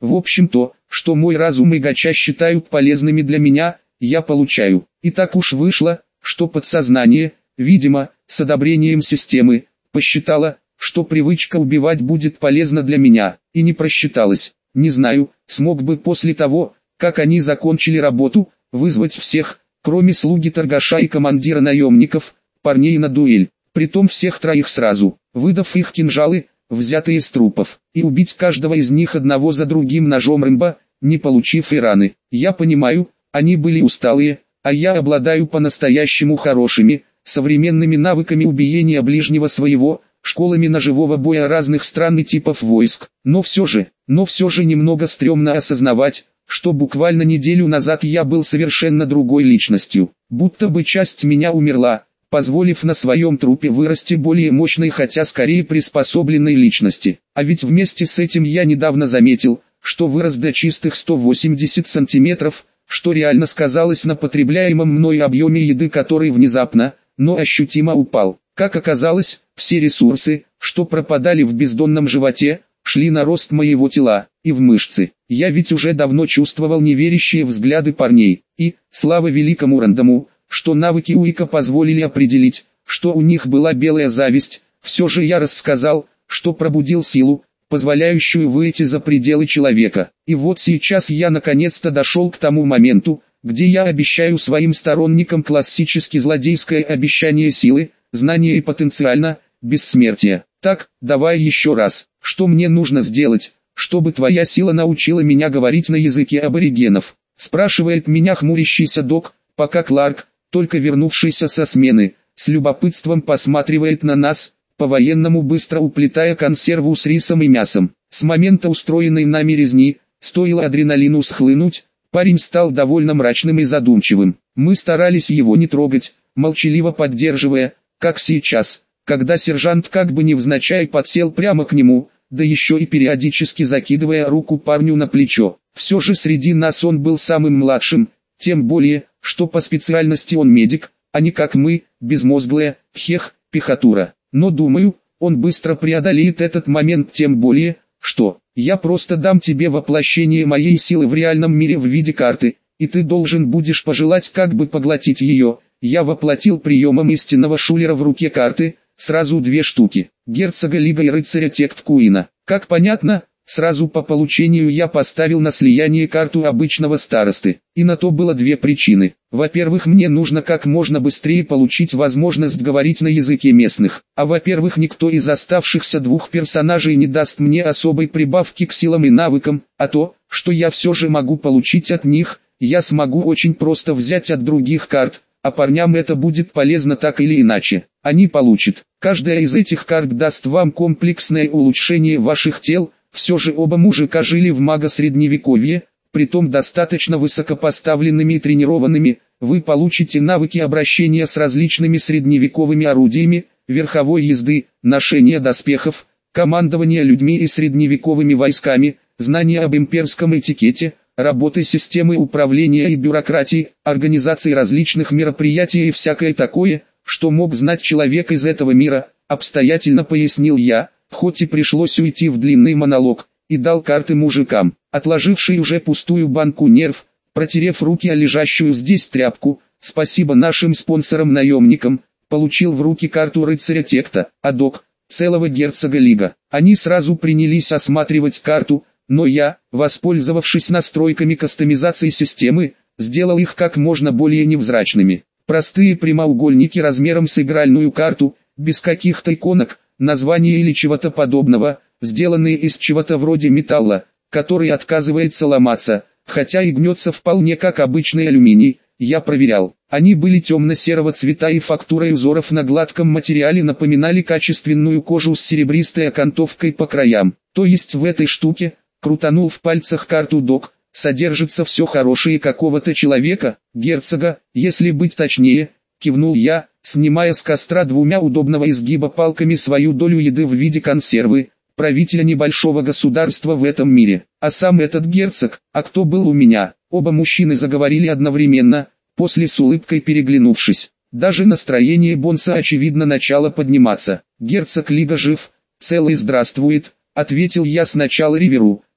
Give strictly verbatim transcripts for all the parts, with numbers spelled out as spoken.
В общем то, что мой разум и гача считают полезными для меня, я получаю. И так уж вышло, что подсознание, видимо, с одобрением системы, посчитало, что привычка убивать будет полезна для меня, и не просчиталась. Не знаю, смог бы после того, как они закончили работу, вызвать всех, кроме слуги торгаша и командира наемников, парней на дуэль, притом всех троих сразу, выдав их кинжалы, взятые из трупов, и убить каждого из них одного за другим ножом Рэмбо, не получив и раны. Я понимаю, они были усталые, а я обладаю по-настоящему хорошими, современными навыками убиения ближнего своего, школами ножевого боя разных стран и типов войск. Но все же, но все же немного стрёмно осознавать, что буквально неделю назад я был совершенно другой личностью, будто бы часть меня умерла, позволив на своем трупе вырасти более мощной, хотя скорее приспособленной личности. А ведь вместе с этим я недавно заметил, что вырос до чистых сто восемьдесят сантиметров, что реально сказалось на потребляемом мной объеме еды, который внезапно, но ощутимо упал. Как оказалось, все ресурсы, что пропадали в бездонном животе, шли на рост моего тела, и в мышцы. Я ведь уже давно чувствовал неверящие взгляды парней, и, слава великому рандому, что навыки Уика позволили определить, что у них была белая зависть, все же я рассказал, что пробудил силу, позволяющую выйти за пределы человека. И вот сейчас я наконец-то дошел к тому моменту, где я обещаю своим сторонникам классически злодейское обещание силы, знания и потенциально, бессмертия. Так, давай еще раз, что мне нужно сделать, чтобы твоя сила научила меня говорить на языке аборигенов? Спрашивает меня хмурящийся док, пока Кларк, только вернувшийся со смены, с любопытством посматривает на нас, по-военному быстро уплетая консерву с рисом и мясом. С момента устроенной нами резни, стоило адреналину схлынуть, парень стал довольно мрачным и задумчивым. Мы старались его не трогать, молчаливо поддерживая, как сейчас, когда сержант как бы невзначай подсел прямо к нему, да еще и периодически закидывая руку парню на плечо. Все же среди нас он был самым младшим, тем более, что по специальности он медик, а не как мы, безмозглая, хех, пехотура. Но думаю, он быстро преодолеет этот момент, тем более, что я просто дам тебе воплощение моей силы в реальном мире в виде карты, и ты должен будешь пожелать как бы поглотить ее. Я воплотил приемом истинного шулера в руке карты, сразу две штуки, герцога Лига и рыцаря Тект Куина. Как понятно, сразу по получению я поставил на слияние карту обычного старосты, и на то было две причины. Во-первых, мне нужно как можно быстрее получить возможность говорить на языке местных, а во-первых, никто из оставшихся двух персонажей не даст мне особой прибавки к силам и навыкам, а то, что я все же могу получить от них, я смогу очень просто взять от других карт, а парням это будет полезно так или иначе. Они получат. Каждая из этих карт даст вам комплексное улучшение ваших тел. Все же оба мужика жили в мага-средневековье, притом достаточно высокопоставленными и тренированными. Вы получите навыки обращения с различными средневековыми орудиями, верховой езды, ношения доспехов, командования людьми и средневековыми войсками, знания об имперском этикете, работы системы управления и бюрократии, организации различных мероприятий и всякое такое, что мог знать человек из этого мира, обстоятельно пояснил я, хоть и пришлось уйти в длинный монолог, и дал карты мужикам, отложивший уже пустую банку нерв, протерев руки о лежащую здесь тряпку. Спасибо нашим спонсорам-наемникам, получил в руки карту рыцаря Текта, а док, целого герцога Лига. Они сразу принялись осматривать карту, но я, воспользовавшись настройками кастомизации системы, сделал их как можно более невзрачными. Простые прямоугольники размером с игральную карту, без каких-то иконок, названия или чего-то подобного, сделанные из чего-то вроде металла, который отказывается ломаться, хотя и гнется вполне как обычный алюминий. Я проверял. Они были темно-серого цвета и фактурой узоров на гладком материале напоминали качественную кожу с серебристой окантовкой по краям. То есть в этой штуке, крутанул в пальцах карту док, содержится все хорошее какого-то человека, герцога, если быть точнее, кивнул я, снимая с костра двумя удобного изгиба палками свою долю еды в виде консервы, правителя небольшого государства в этом мире. А сам этот герцог, а кто был у меня? Оба мужчины заговорили одновременно, после с улыбкой переглянувшись. Даже настроение Бонса очевидно начало подниматься. Герцог Лига жив, цел и здравствует, ответил я сначала Риверу,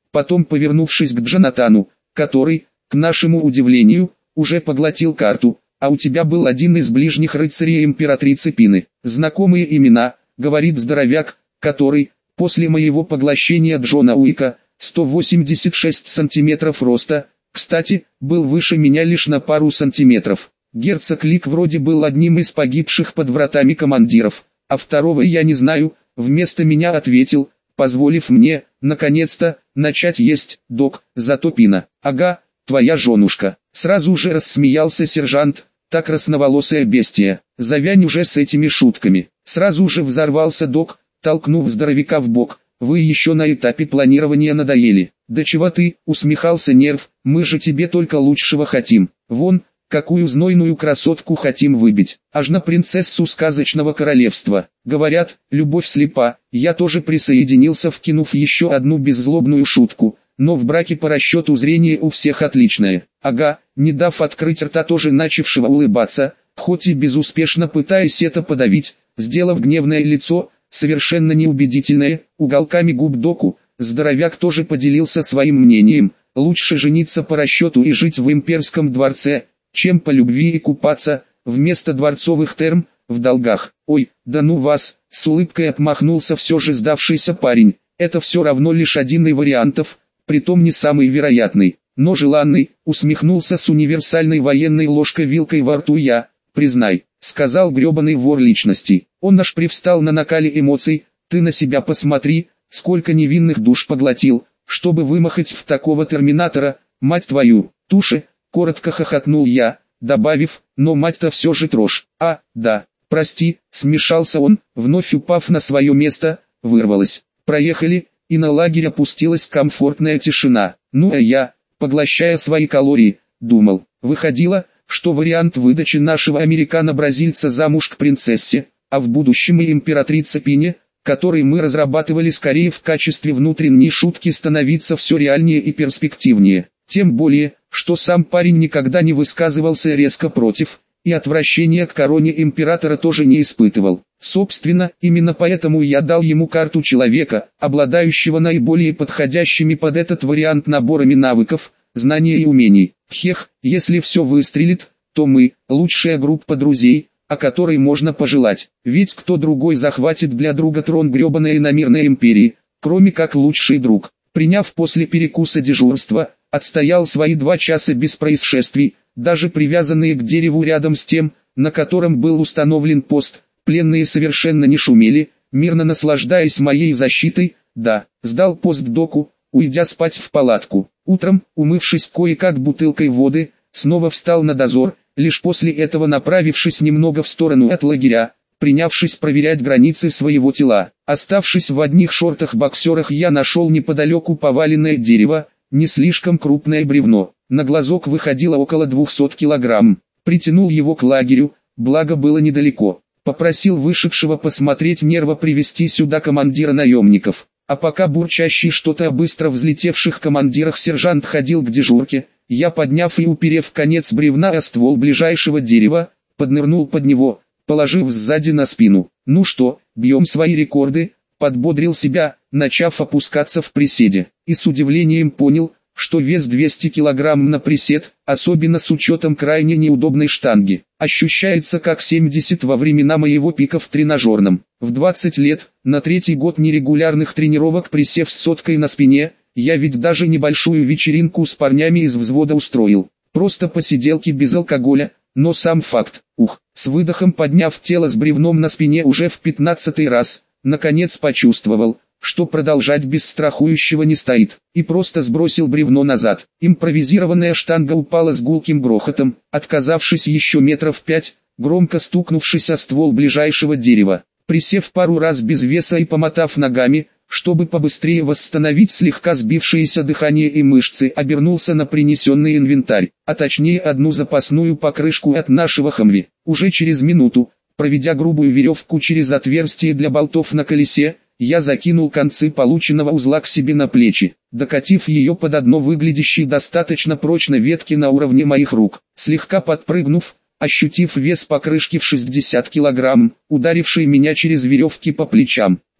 Потом, повернувшись к Джонатану, который, к нашему удивлению, уже поглотил карту: «А у тебя был один из ближних рыцарей императрицы Пины». «Знакомые имена», — говорит здоровяк, который, после моего поглощения Джона Уика, сто восемьдесят шесть сантиметров роста, кстати, был выше меня лишь на пару сантиметров. Герцог Лик вроде был одним из погибших под вратами командиров, а второго я не знаю, вместо меня ответил, позволив мне, наконец-то, начать есть, док, зато Пина. «Ага, твоя женушка». Сразу же рассмеялся сержант: «Так красноволосая бестия, завянь уже с этими шутками». Сразу же взорвался док, толкнув здоровяка в бок: «Вы еще на этапе планирования надоели». «Да чего ты?» — усмехался Нерв, «мы же тебе только лучшего хотим. Вон, какую знойную красотку хотим выбить, аж на принцессу сказочного королевства. Говорят, любовь слепа». Я тоже присоединился, вкинув еще одну беззлобную шутку, но в браке по расчету зрение у всех отличное. Ага, не дав открыть рта тоже начавшего улыбаться, хоть и безуспешно пытаясь это подавить, сделав гневное лицо, совершенно неубедительное, уголками губ доку, здоровяк тоже поделился своим мнением: лучше жениться по расчету и жить в имперском дворце, чем по любви и купаться, вместо дворцовых терм, в долгах. «Ой, да ну вас», — с улыбкой отмахнулся все же сдавшийся парень, «это все равно лишь один из вариантов, притом не самый вероятный, но желанный», — усмехнулся с универсальной военной ложкой-вилкой во рту я. «Признай», — сказал гребаный вор личности. Он аж привстал на накале эмоций: «Ты на себя посмотри, сколько невинных душ поглотил, чтобы вымахать в такого терминатора, мать твою, туши», — коротко хохотнул я, добавив: «но мать-то все же трожь». «А, да, прости», — смешался он, вновь упав на свое место, вырвалось. «Проехали», и на лагерь опустилась комфортная тишина. Ну а я, поглощая свои калории, думал. Выходило, что вариант выдачи нашего американо-бразильца замуж к принцессе, а в будущем и императрице Пине, который мы разрабатывали скорее в качестве внутренней шутки, становится все реальнее и перспективнее. Тем более, что сам парень никогда не высказывался резко против, и отвращения к короне императора тоже не испытывал. Собственно, именно поэтому я дал ему карту человека, обладающего наиболее подходящими под этот вариант наборами навыков, знаний и умений. Хех, если все выстрелит, то мы – лучшая группа друзей, о которой можно пожелать. Ведь кто другой захватит для друга трон гребаной иномирной империи, кроме как лучший друг. Приняв после перекуса дежурство, отстоял свои два часа без происшествий, даже привязанные к дереву рядом с тем, на котором был установлен пост. Пленные совершенно не шумели, мирно наслаждаясь моей защитой. Да, сдал пост доку, уйдя спать в палатку. Утром, умывшись кое-как бутылкой воды, снова встал на дозор, лишь после этого направившись немного в сторону от лагеря, принявшись проверять границы своего тела. Оставшись в одних шортах-боксерах, я нашел неподалеку поваленное дерево, не слишком крупное бревно. На глазок выходило около двухсот килограмм. Притянул его к лагерю, благо было недалеко. Попросил вышедшего посмотреть Нерва привести сюда командира наемников. А пока бурчащий что-то о быстро взлетевших командирах сержант ходил к дежурке, я, подняв и уперев конец бревна о ствол ближайшего дерева, поднырнул под него, положив сзади на спину. «Ну что, бьем свои рекорды», — подбодрил себя, начав опускаться в приседе. И с удивлением понял, что вес двести килограмм на присед, особенно с учетом крайне неудобной штанги, ощущается как семьдесят во времена моего пика в тренажерном. В двадцать лет, на третий год нерегулярных тренировок, присев с соткой на спине, я ведь даже небольшую вечеринку с парнями из взвода устроил. Просто посиделки без алкоголя, но сам факт. Ух, с выдохом подняв тело с бревном на спине уже в пятнадцатый раз, наконец почувствовал, что продолжать без страхующего не стоит, и просто сбросил бревно назад. Импровизированная штанга упала с гулким грохотом, отказавшись еще метров пять, громко стукнувшись о ствол ближайшего дерева. Присев пару раз без веса и помотав ногами, чтобы побыстрее восстановить слегка сбившееся дыхание и мышцы, обернулся на принесенный инвентарь, а точнее одну запасную покрышку от нашего Хамви. Уже через минуту, проведя грубую веревку через отверстие для болтов на колесе, я закинул концы полученного узла к себе на плечи, докатив ее под одно выглядящей достаточно прочно ветки на уровне моих рук. Слегка подпрыгнув, ощутив вес покрышки в шестьдесят килограмм, ударивший меня через веревки по плечам,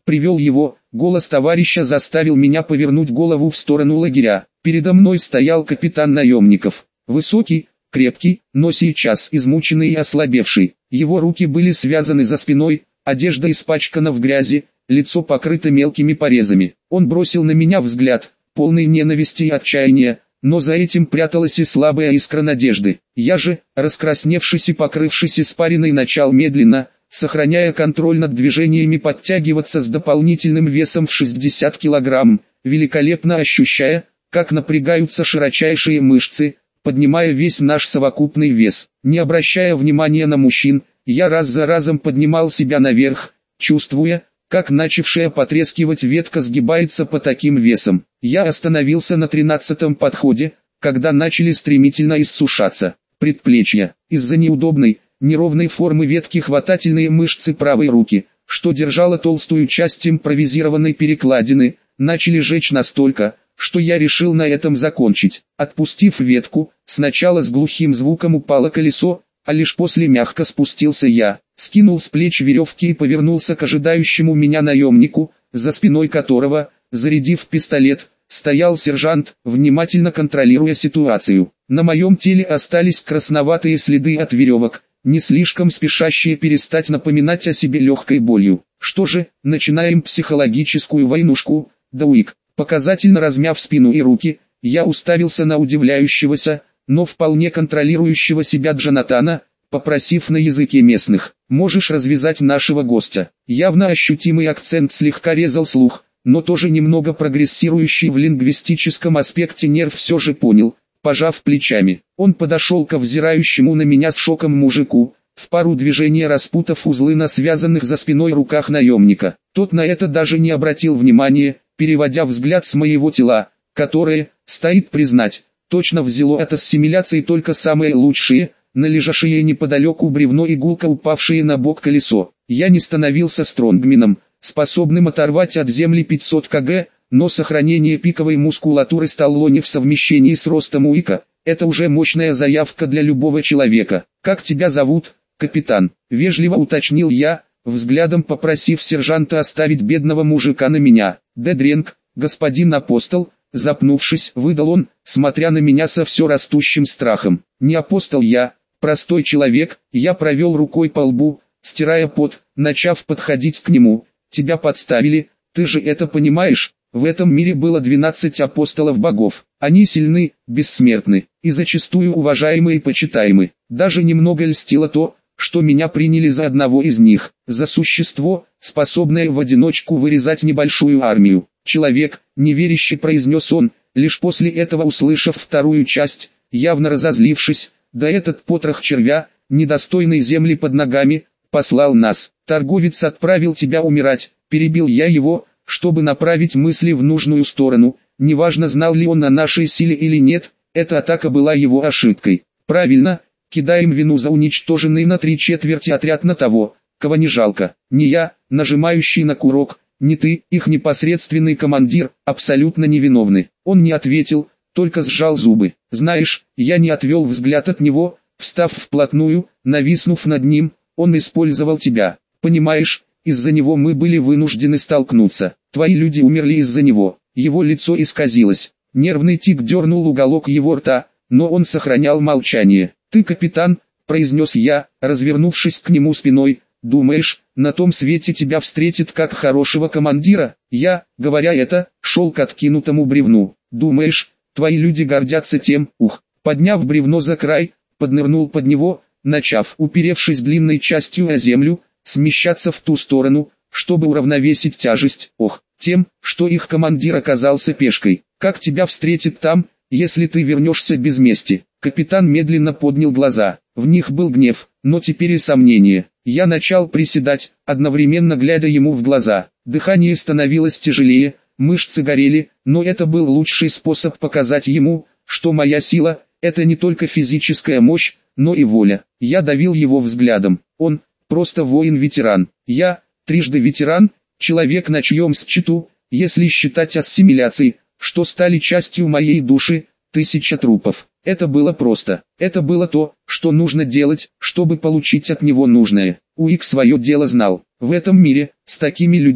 привел его. Голос товарища заставил меня повернуть голову в сторону лагеря. Передо мной стоял капитан наемников. Высокий, крепкий, но сейчас измученный и ослабевший. Его руки были связаны за спиной, одежда испачкана в грязи, лицо покрыто мелкими порезами. Он бросил на меня взгляд, полный ненависти и отчаяния, но за этим пряталась и слабая искра надежды. Я же, раскрасневшись и покрывшись испариной, начал медленно, сохраняя контроль над движениями, подтягиваться с дополнительным весом в шестьдесят килограмм, великолепно ощущая, как напрягаются широчайшие мышцы, поднимая весь наш совокупный вес. Не обращая внимания на мужчин, я раз за разом поднимал себя наверх, чувствуя, как начавшая потрескивать ветка сгибается по таким весам. Я остановился на тринадцатом подходе, когда начали стремительно иссушаться предплечья. Из-за неудобной, неровной формы ветки хватательные мышцы правой руки, что держала толстую часть импровизированной перекладины, начали жечь настолько, что я решил на этом закончить. Отпустив ветку, сначала с глухим звуком упало колесо, а лишь после мягко спустился я, скинул с плеч веревки и повернулся к ожидающему меня наемнику, за спиной которого, зарядив пистолет, стоял сержант, внимательно контролируя ситуацию. На моем теле остались красноватые следы от веревок, не слишком спешащие перестать напоминать о себе легкой болью. Что же, начинаем психологическую войнушку, Дауик. Показательно размяв спину и руки, я уставился на удивляющегося, но вполне контролирующего себя Джонатана, попросив на языке местных: «Можешь развязать нашего гостя?» Явно ощутимый акцент слегка резал слух, но тоже немного прогрессирующий в лингвистическом аспекте нерв все же понял, пожав плечами. Он подошел к взирающему на меня с шоком мужику, в пару движений распутав узлы на связанных за спиной руках наемника. Тот на это даже не обратил внимания, переводя взгляд с моего тела, которое, стоит признать, точно взяло от ассимиляции только самые лучшие, на лежащее неподалеку бревно и гулко упавшее на бок колесо. Я не становился стронгменом, способным оторвать от земли пятьсот килограмм, но сохранение пиковой мускулатуры Сталлоне в совмещении с ростом Уика – это уже мощная заявка для любого человека. «Как тебя зовут, капитан?» – вежливо уточнил я, взглядом попросив сержанта оставить бедного мужика на меня. «Дедренг, господин апостол», запнувшись, выдал он, смотря на меня со все растущим страхом. «Не апостол я, простой человек», я провел рукой по лбу, стирая пот, начав подходить к нему. «Тебя подставили, ты же это понимаешь? В этом мире было двенадцать апостолов богов. Они сильны, бессмертны, и зачастую уважаемы и почитаемы. Даже немного льстило то, что меня приняли за одного из них, за существо, способное в одиночку вырезать небольшую армию». «Человек», неверяще произнес он, лишь после этого услышав вторую часть, явно разозлившись: «да этот потрох червя, недостойный земли под ногами, послал нас. Торговец отправил тебя умирать», перебил я его, чтобы направить мысли в нужную сторону. Неважно, знал ли он о нашей силе или нет, эта атака была его ошибкой. «Правильно, кидаем вину за уничтоженный на три четверти отряд на того, кого не жалко. Не я, нажимающий на курок, не ты, их непосредственный командир, абсолютно невиновны». Он не ответил, только сжал зубы. «Знаешь, я не отвел взгляд от него, встав вплотную, нависнув над ним. Он использовал тебя. Понимаешь, из-за него мы были вынуждены столкнуться. Твои люди умерли из-за него». Его лицо исказилось. Нервный тик дернул уголок его рта, но он сохранял молчание. «Ты капитан», произнес я, развернувшись к нему спиной. «Думаешь, на том свете тебя встретит как хорошего командира?» Я, говоря это, шел к откинутому бревну. «Думаешь, твои люди гордятся тем?» Ух, подняв бревно за край, поднырнул под него, начав, уперевшись длинной частью о землю, смещаться в ту сторону, чтобы уравновесить тяжесть. «Ох, тем, что их командир оказался пешкой. Как тебя встретит там, если ты вернешься без мести?» Капитан медленно поднял глаза. В них был гнев, но теперь и сомнение. Я начал приседать, одновременно глядя ему в глаза. Дыхание становилось тяжелее, мышцы горели, но это был лучший способ показать ему, что моя сила – это не только физическая мощь, но и воля. Я давил его взглядом. Он – просто воин-ветеран. Я – трижды ветеран, человек на чьем счету, если считать ассимиляцией, что стали частью моей души, тысяча трупов. Это было просто. Это было то, что нужно делать, чтобы получить от него нужное. Уик свое дело знал. В этом мире, с такими людьми,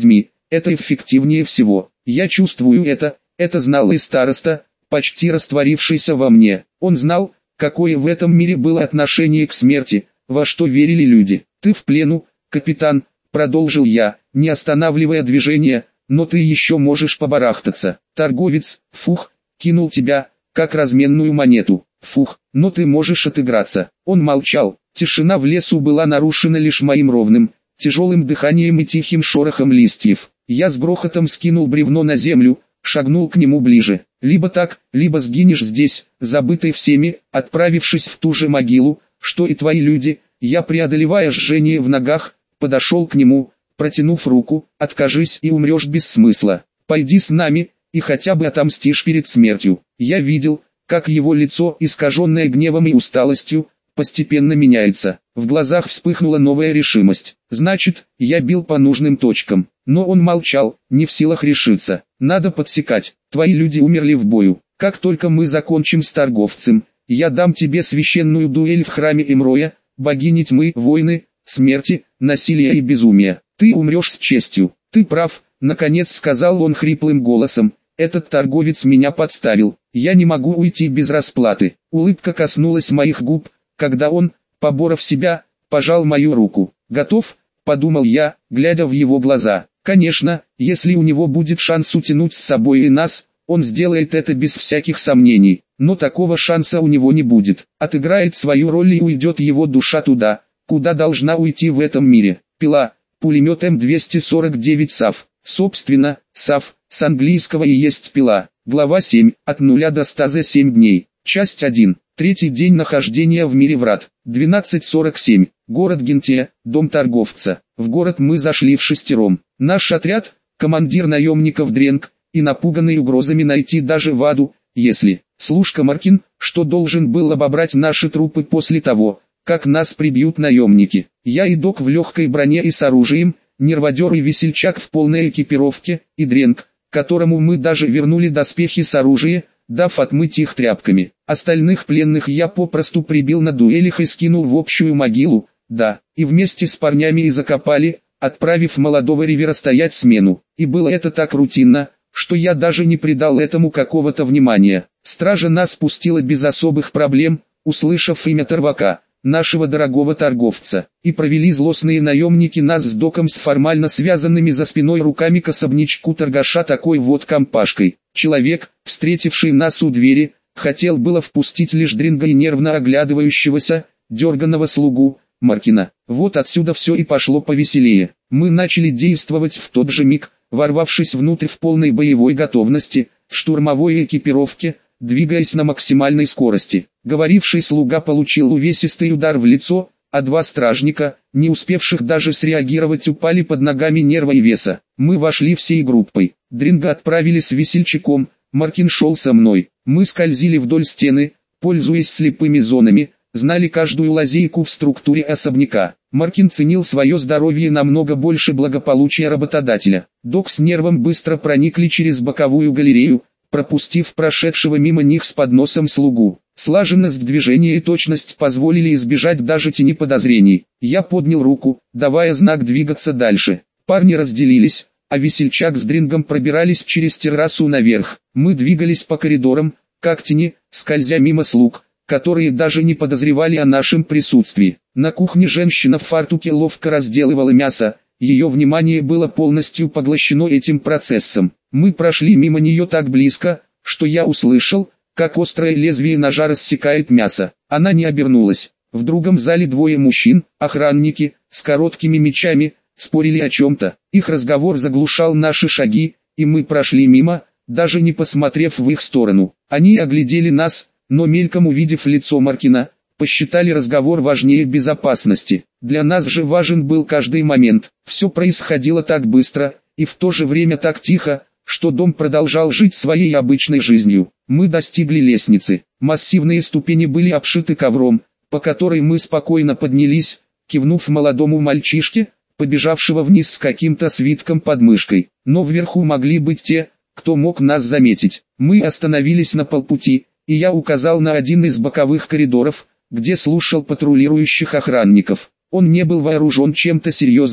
это эффективнее всего. Я чувствую это, это знал и староста, почти растворившийся во мне. Он знал, какое в этом мире было отношение к смерти, во что верили люди. Ты в плену, капитан, продолжил я, не останавливая движение, но ты еще можешь побарахтаться. Торговец, фух, кинул тебя, как разменную монету. Фух, но ты можешь отыграться. Он молчал. Тишина в лесу была нарушена лишь моим ровным, тяжелым дыханием и тихим шорохом листьев. Я с грохотом скинул бревно на землю, шагнул к нему ближе. Либо так, либо сгинешь здесь, забытый всеми, отправившись в ту же могилу, что и твои люди. Я, преодолевая жжение в ногах, подошел к нему, протянув руку. Откажись и умрешь без смысла. Пойди с нами, и хотя бы отомстишь перед смертью. Я видел, как его лицо, искаженное гневом и усталостью, постепенно меняется. В глазах вспыхнула новая решимость. Значит, я бил по нужным точкам. Но он молчал, не в силах решиться. Надо подсекать. Твои люди умерли в бою. Как только мы закончим с торговцем, я дам тебе священную дуэль в храме Имроя, богини тьмы, войны, смерти, насилия и безумия. Ты умрешь с честью. Ты прав, наконец сказал он хриплым голосом. Этот торговец меня подставил. Я не могу уйти без расплаты. Улыбка коснулась моих губ, когда он, поборов себя, пожал мою руку. Готов, подумал я, глядя в его глаза. Конечно, если у него будет шанс утянуть с собой и нас, он сделает это без всяких сомнений. Но такого шанса у него не будет. Отыграет свою роль и уйдет его душа туда, куда должна уйти в этом мире. Пила, пулемет эм двести сорок девять САВ. Собственно, САВ, с английского и есть пила. Глава семь, от нуля до ста за семь дней. Часть один. Третий день нахождения в мире врат. двенадцать сорок семь. Город Гентия, дом торговца. В город мы зашли в шестером. Наш отряд, командир наемников Дренк, и напуганный угрозами найти даже в аду, если служка Маркин, что должен был обобрать наши трупы после того, как нас прибьют наемники. Я и Док в легкой броне и с оружием, нерводер и весельчак в полной экипировке, и Дренк, которому мы даже вернули доспехи с оружием, дав отмыть их тряпками. Остальных пленных я попросту прибил на дуэлях и скинул в общую могилу, да, и вместе с парнями и закопали, отправив молодого Ривера стоять смену. И было это так рутинно, что я даже не придал этому какого-то внимания. Стража нас пустила без особых проблем, услышав имя Тарвака, нашего дорогого торговца, и провели злостные наемники нас с Доком с формально связанными за спиной руками к особнячку торгаша такой вот компашкой. Человек, встретивший нас у двери, хотел было впустить лишь Дринга и нервно оглядывающегося, дерганного слугу, Маркина. Вот отсюда все и пошло повеселее. Мы начали действовать в тот же миг, ворвавшись внутрь в полной боевой готовности, в штурмовой экипировке, двигаясь на максимальной скорости. Говоривший слуга получил увесистый удар в лицо, а два стражника, не успевших даже среагировать, упали под ногами нерва и веса. Мы вошли всей группой. Дринга отправили с весельчаком, Маркин шел со мной. Мы скользили вдоль стены, пользуясь слепыми зонами, знали каждую лазейку в структуре особняка. Маркин ценил свое здоровье намного больше благополучия работодателя. Док с нервом быстро проникли через боковую галерею, пропустив прошедшего мимо них с подносом слугу. Слаженность движения и точность позволили избежать даже тени подозрений. Я поднял руку, давая знак двигаться дальше. Парни разделились, а весельчак с Дрингом пробирались через террасу наверх. Мы двигались по коридорам, как тени, скользя мимо слуг, которые даже не подозревали о нашем присутствии. На кухне женщина в фартуке ловко разделывала мясо, ее внимание было полностью поглощено этим процессом. Мы прошли мимо нее так близко, что я услышал, как острое лезвие ножа рассекает мясо. Она не обернулась. В другом зале двое мужчин, охранники, с короткими мечами, спорили о чем-то. Их разговор заглушал наши шаги, и мы прошли мимо, даже не посмотрев в их сторону. Они оглядели нас, но мельком увидев лицо Маркина, посчитали разговор важнее безопасности. Для нас же важен был каждый момент. Все происходило так быстро, и в то же время так тихо, что дом продолжал жить своей обычной жизнью. Мы достигли лестницы. Массивные ступени были обшиты ковром, по которой мы спокойно поднялись, кивнув молодому мальчишке, побежавшего вниз с каким-то свитком под мышкой. Но вверху могли быть те, кто мог нас заметить. Мы остановились на полпути, и я указал на один из боковых коридоров, где слушал патрулирующих охранников. Он не был вооружен чем-то серьезным,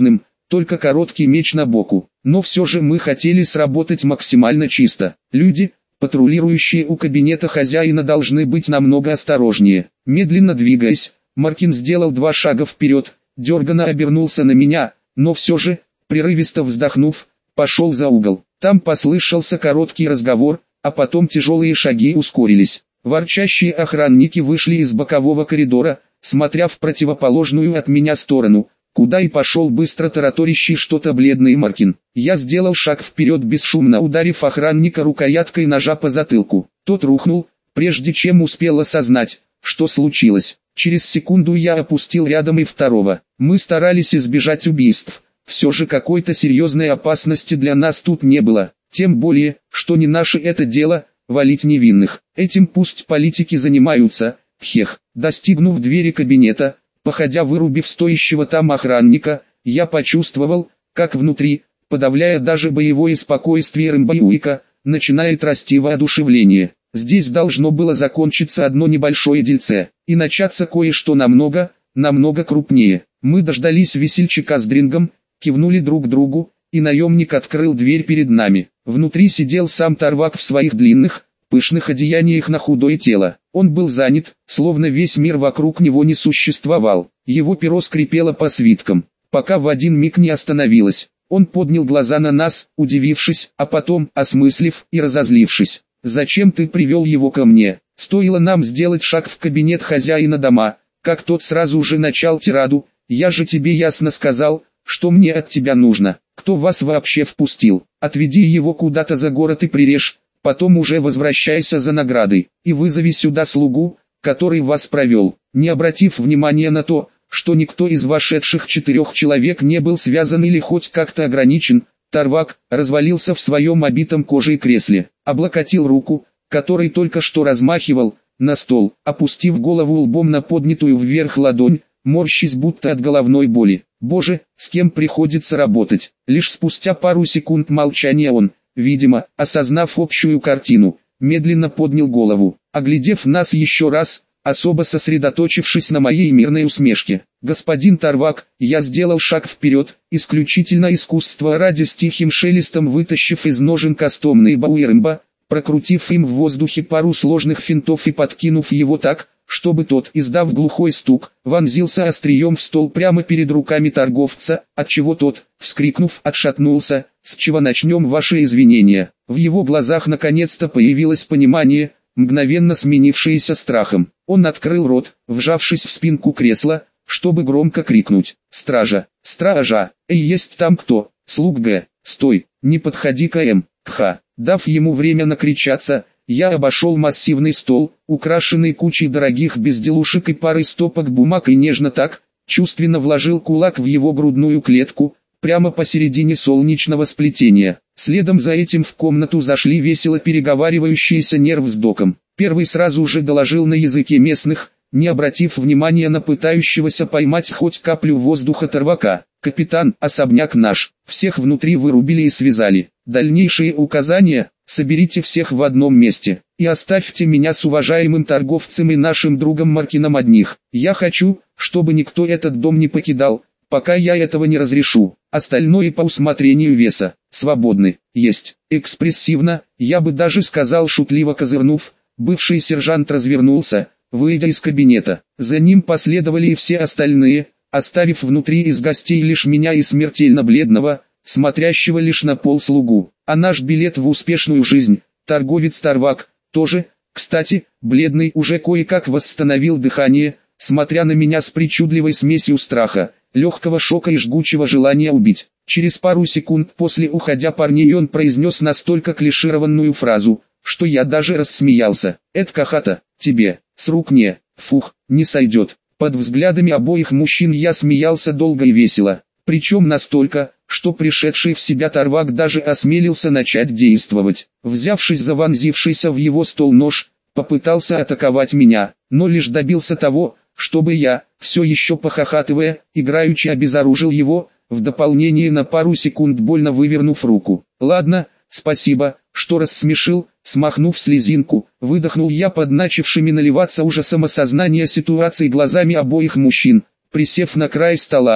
только короткий меч на боку. Но все же мы хотели сработать максимально чисто. Люди, патрулирующие у кабинета хозяина, должны быть намного осторожнее. Медленно двигаясь, Маркин сделал два шага вперед, дерганно обернулся на меня, но все же, прерывисто вздохнув, пошел за угол. Там послышался короткий разговор, а потом тяжелые шаги ускорились. Ворчащие охранники вышли из бокового коридора, смотря в противоположную от меня сторону, куда и пошел быстро тараторящий что-то бледный Маркин. Я сделал шаг вперед, бесшумно ударив охранника рукояткой ножа по затылку. Тот рухнул, прежде чем успел осознать, что случилось. Через секунду я опустил рядом и второго. Мы старались избежать убийств. Все же какой-то серьезной опасности для нас тут не было. Тем более, что не наше это дело – валить невинных. Этим пусть политики занимаются. Хех. Достигнув двери кабинета, походя вырубив стоящего там охранника, я почувствовал, как внутри, подавляя даже боевое спокойствие Рэмбоуика, начинает расти воодушевление. Здесь должно было закончиться одно небольшое дельце, и начаться кое-что намного, намного крупнее. Мы дождались весельчака с дрингом, кивнули друг другу, и наемник открыл дверь перед нами. Внутри сидел сам Тарвак в своих длинных, пышных одеяниях на худое тело. Он был занят, словно весь мир вокруг него не существовал. Его перо скрипело по свиткам, пока в один миг не остановилось. Он поднял глаза на нас, удивившись, а потом, осмыслив и разозлившись. «Зачем ты привел его ко мне?» Стоило нам сделать шаг в кабинет хозяина дома, как тот сразу же начал тираду. «Я же тебе ясно сказал, что мне от тебя нужно. Кто вас вообще впустил? Отведи его куда-то за город и прирежь. Потом уже возвращайся за наградой, и вызови сюда слугу, который вас провел». Не обратив внимания на то, что никто из вошедших четырех человек не был связан или хоть как-то ограничен, Тарвак развалился в своем обитом кожей кресле, облокотил руку, которой только что размахивал, на стол, опустив голову лбом на поднятую вверх ладонь, морщись будто от головной боли. «Боже, с кем приходится работать?» Лишь спустя пару секунд молчания он, видимо, осознав общую картину, медленно поднял голову, оглядев нас еще раз, особо сосредоточившись на моей мирной усмешке. «Господин Тарвак», я сделал шаг вперед, исключительно искусство ради, с тихим шелестом вытащив из ножен кастомный бауэрмба, прокрутив им в воздухе пару сложных финтов и подкинув его так, чтобы тот, издав глухой стук, вонзился острием в стол прямо перед руками торговца, отчего тот, вскрикнув, отшатнулся. «С чего начнем ваши извинения?» В его глазах наконец-то появилось понимание, мгновенно сменившееся страхом. Он открыл рот, вжавшись в спинку кресла, чтобы громко крикнуть: «Стража! Стража! Эй, есть там кто? Слуг Г! Стой! Не подходи к М! Кха!» Дав ему время накричаться, я обошел массивный стол, украшенный кучей дорогих безделушек и парой стопок бумаг, и нежно так, чувственно вложил кулак в его грудную клетку, прямо посередине солнечного сплетения. Следом за этим в комнату зашли весело переговаривающиеся Нерв с Доком. Первый сразу же доложил на языке местных, не обратив внимания на пытающегося поймать хоть каплю воздуха Тарвака: «Капитан, особняк наш, всех внутри вырубили и связали. Дальнейшие указания: соберите всех в одном месте, и оставьте меня с уважаемым торговцем и нашим другом Маркином одних. Я хочу, чтобы никто этот дом не покидал, пока я этого не разрешу. Остальное по усмотрению Веса. Свободны». «Есть». Экспрессивно, я бы даже сказал шутливо козырнув, бывший сержант развернулся, выйдя из кабинета. За ним последовали и все остальные, оставив внутри из гостей лишь меня и смертельно бледного, смотрящего лишь на пол слугу. А наш билет в успешную жизнь, торговец Тарвак, тоже, кстати, бледный, уже кое-как восстановил дыхание, смотря на меня с причудливой смесью страха, легкого шока и жгучего желания убить. Через пару секунд после уходя парней он произнес настолько клишированную фразу, что я даже рассмеялся. «Это Кахата, тебе, с рук не, фух, не сойдет». Под взглядами обоих мужчин я смеялся долго и весело, причем настолько, что пришедший в себя Тарвак даже осмелился начать действовать. Взявшись за вонзившийся в его стол нож, попытался атаковать меня, но лишь добился того, чтобы я, все еще похохатывая, играючи обезоружил его, в дополнение на пару секунд больно вывернув руку. «Ладно, спасибо, что рассмешил». Смахнув слезинку, выдохнул я под начавшими наливаться ужасом осознания ситуации глазами обоих мужчин. Присев на край стола,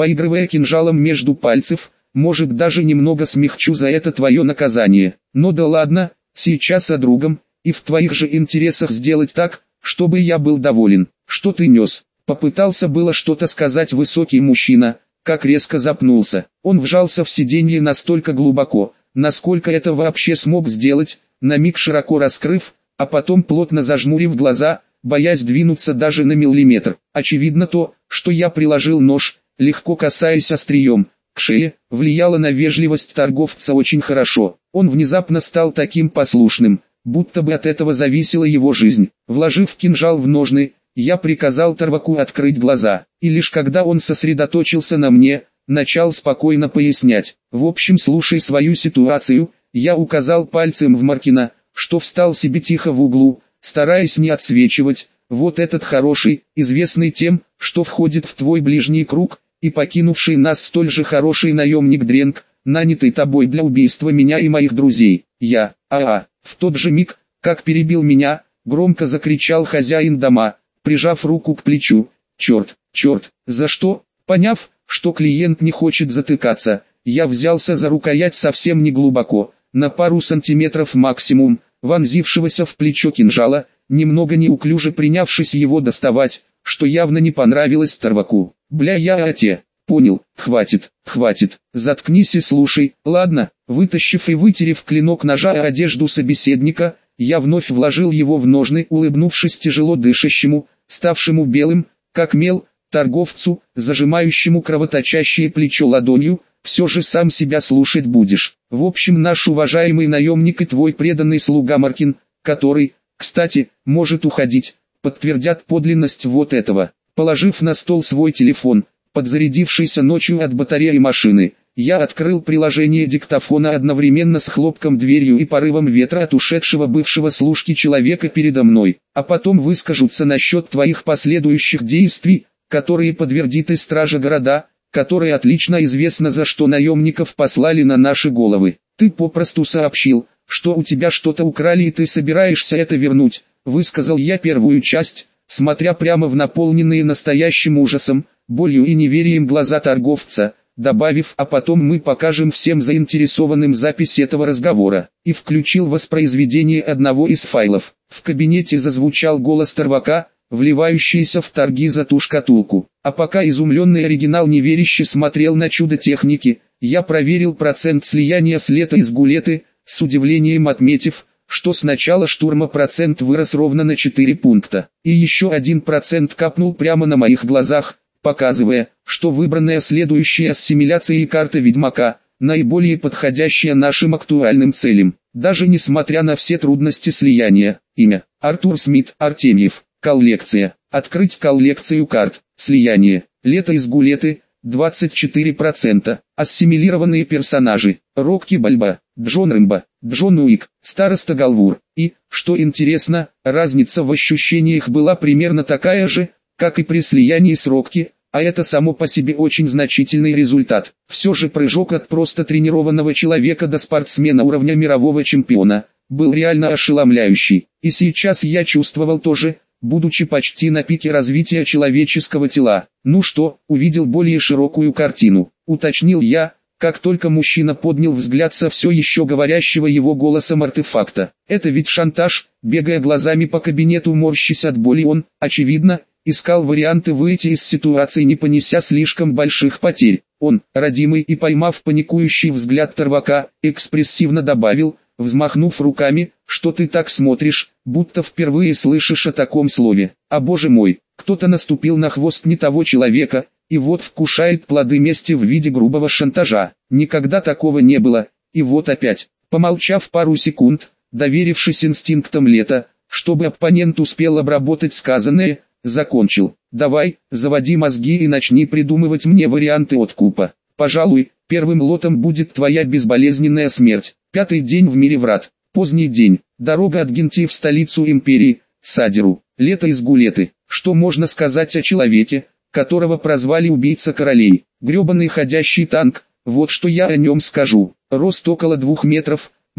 поигрывая кинжалом между пальцев, может даже немного смягчу за это твое наказание. Но да ладно, сейчас о другом, и в твоих же интересах сделать так, чтобы я был доволен. Что ты нес? Попытался было что-то сказать высокий мужчина, как резко запнулся. Он вжался в сиденье настолько глубоко, насколько это вообще смог сделать, на миг широко раскрыв, а потом плотно зажмурив глаза, боясь двинуться даже на миллиметр. Очевидно то, что я приложил нож, легко касаясь острием к шее, влияло на вежливость торговца очень хорошо. Он внезапно стал таким послушным, будто бы от этого зависела его жизнь. Вложив кинжал в ножны, я приказал Тарваку открыть глаза, и лишь когда он сосредоточился на мне, начал спокойно пояснять. В общем, слушай свою ситуацию. Я указал пальцем в Маркина, что встал себе тихо в углу, стараясь не отсвечивать. Вот этот хороший, известный тем, что входит в твой ближний круг, и покинувший нас столь же хороший наемник Дренк, нанятый тобой для убийства меня и моих друзей. Я, а-а, в тот же миг, как перебил меня, громко закричал хозяин дома, прижав руку к плечу. Черт, черт, за что? Поняв, что клиент не хочет затыкаться, я взялся за рукоять совсем не глубоко, на пару сантиметров максимум, вонзившегося в плечо кинжала, немного неуклюже принявшись его доставать, что явно не понравилось Тарваку. Бля, я оте. Понял, хватит, хватит, заткнись и слушай. Ладно, вытащив и вытерев клинок ножа о одежду собеседника, я вновь вложил его в ножны, улыбнувшись тяжело дышащему, ставшему белым, как мел, торговцу, зажимающему кровоточащее плечо ладонью. Все же сам себя слушать будешь. В общем, наш уважаемый наемник и твой преданный слуга Маркин, который, кстати, может уходить, подтвердят подлинность вот этого. Положив на стол свой телефон, подзарядившийся ночью от батареи машины, я открыл приложение диктофона одновременно с хлопком дверью и порывом ветра от ушедшего бывшего служки человека передо мной, а потом выскажутся насчет твоих последующих действий, которые подтвердит и стража города, которой отлично известно, за что наемников послали на наши головы. Ты попросту сообщил, что у тебя что-то украли и ты собираешься это вернуть, высказал я первую часть, смотря прямо в наполненные настоящим ужасом, болью и неверием глаза торговца, добавив, а потом мы покажем всем заинтересованным запись этого разговора, и включил воспроизведение одного из файлов. В кабинете зазвучал голос Тарвака, вливающийся в торги за ту шкатулку. А пока изумленный оригинал неверяще смотрел на чудо техники, я проверил процент слияния слета из гулеты, с удивлением отметив, что с начала штурма процент вырос ровно на четыре пункта. И еще один процент капнул прямо на моих глазах, показывая, что выбранная следующей ассимиляцией карта Ведьмака, наиболее подходящая нашим актуальным целям. Даже несмотря на все трудности слияния. Имя: Артур Смит Артемьев. Коллекция. Открыть коллекцию карт. Слияние. Лето из гулеты. двадцать четыре процента. Ассимилированные персонажи. Рокки Бальбоа, Джон Рэмбо, Джон Уик, Староста Галвур. И, что интересно, разница в ощущениях была примерно такая же, как и при слиянии с Рокки, а это само по себе очень значительный результат. Все же прыжок от просто тренированного человека до спортсмена уровня мирового чемпиона был реально ошеломляющий. И сейчас я чувствовал то же, будучи почти на пике развития человеческого тела. Ну что, увидел более широкую картину, уточнил я, как только мужчина поднял взгляд со все еще говорящего его голосом артефакта. Это ведь шантаж, бегая глазами по кабинету, морщась от боли, он, очевидно, искал варианты выйти из ситуации, не понеся слишком больших потерь. Он, родимый, и поймав паникующий взгляд Тарвака, экспрессивно добавил, взмахнув руками, что ты так смотришь, будто впервые слышишь о таком слове. А боже мой, кто-то наступил на хвост не того человека, и вот вкушает плоды мести в виде грубого шантажа. Никогда такого не было, и вот опять. Помолчав пару секунд, доверившись инстинктам лета, чтобы оппонент успел обработать сказанное, закончил. Давай, заводи мозги и начни придумывать мне варианты откупа. Пожалуй, первым лотом будет твоя безболезненная смерть. Пятый день в мире врат. Поздний день. Дорога от Генти в столицу империи, Садиру. Лето из гулеты. Что можно сказать о человеке, которого прозвали убийца королей? Гребаный ходящий танк. Вот что я о нем скажу. Рост около двух метров,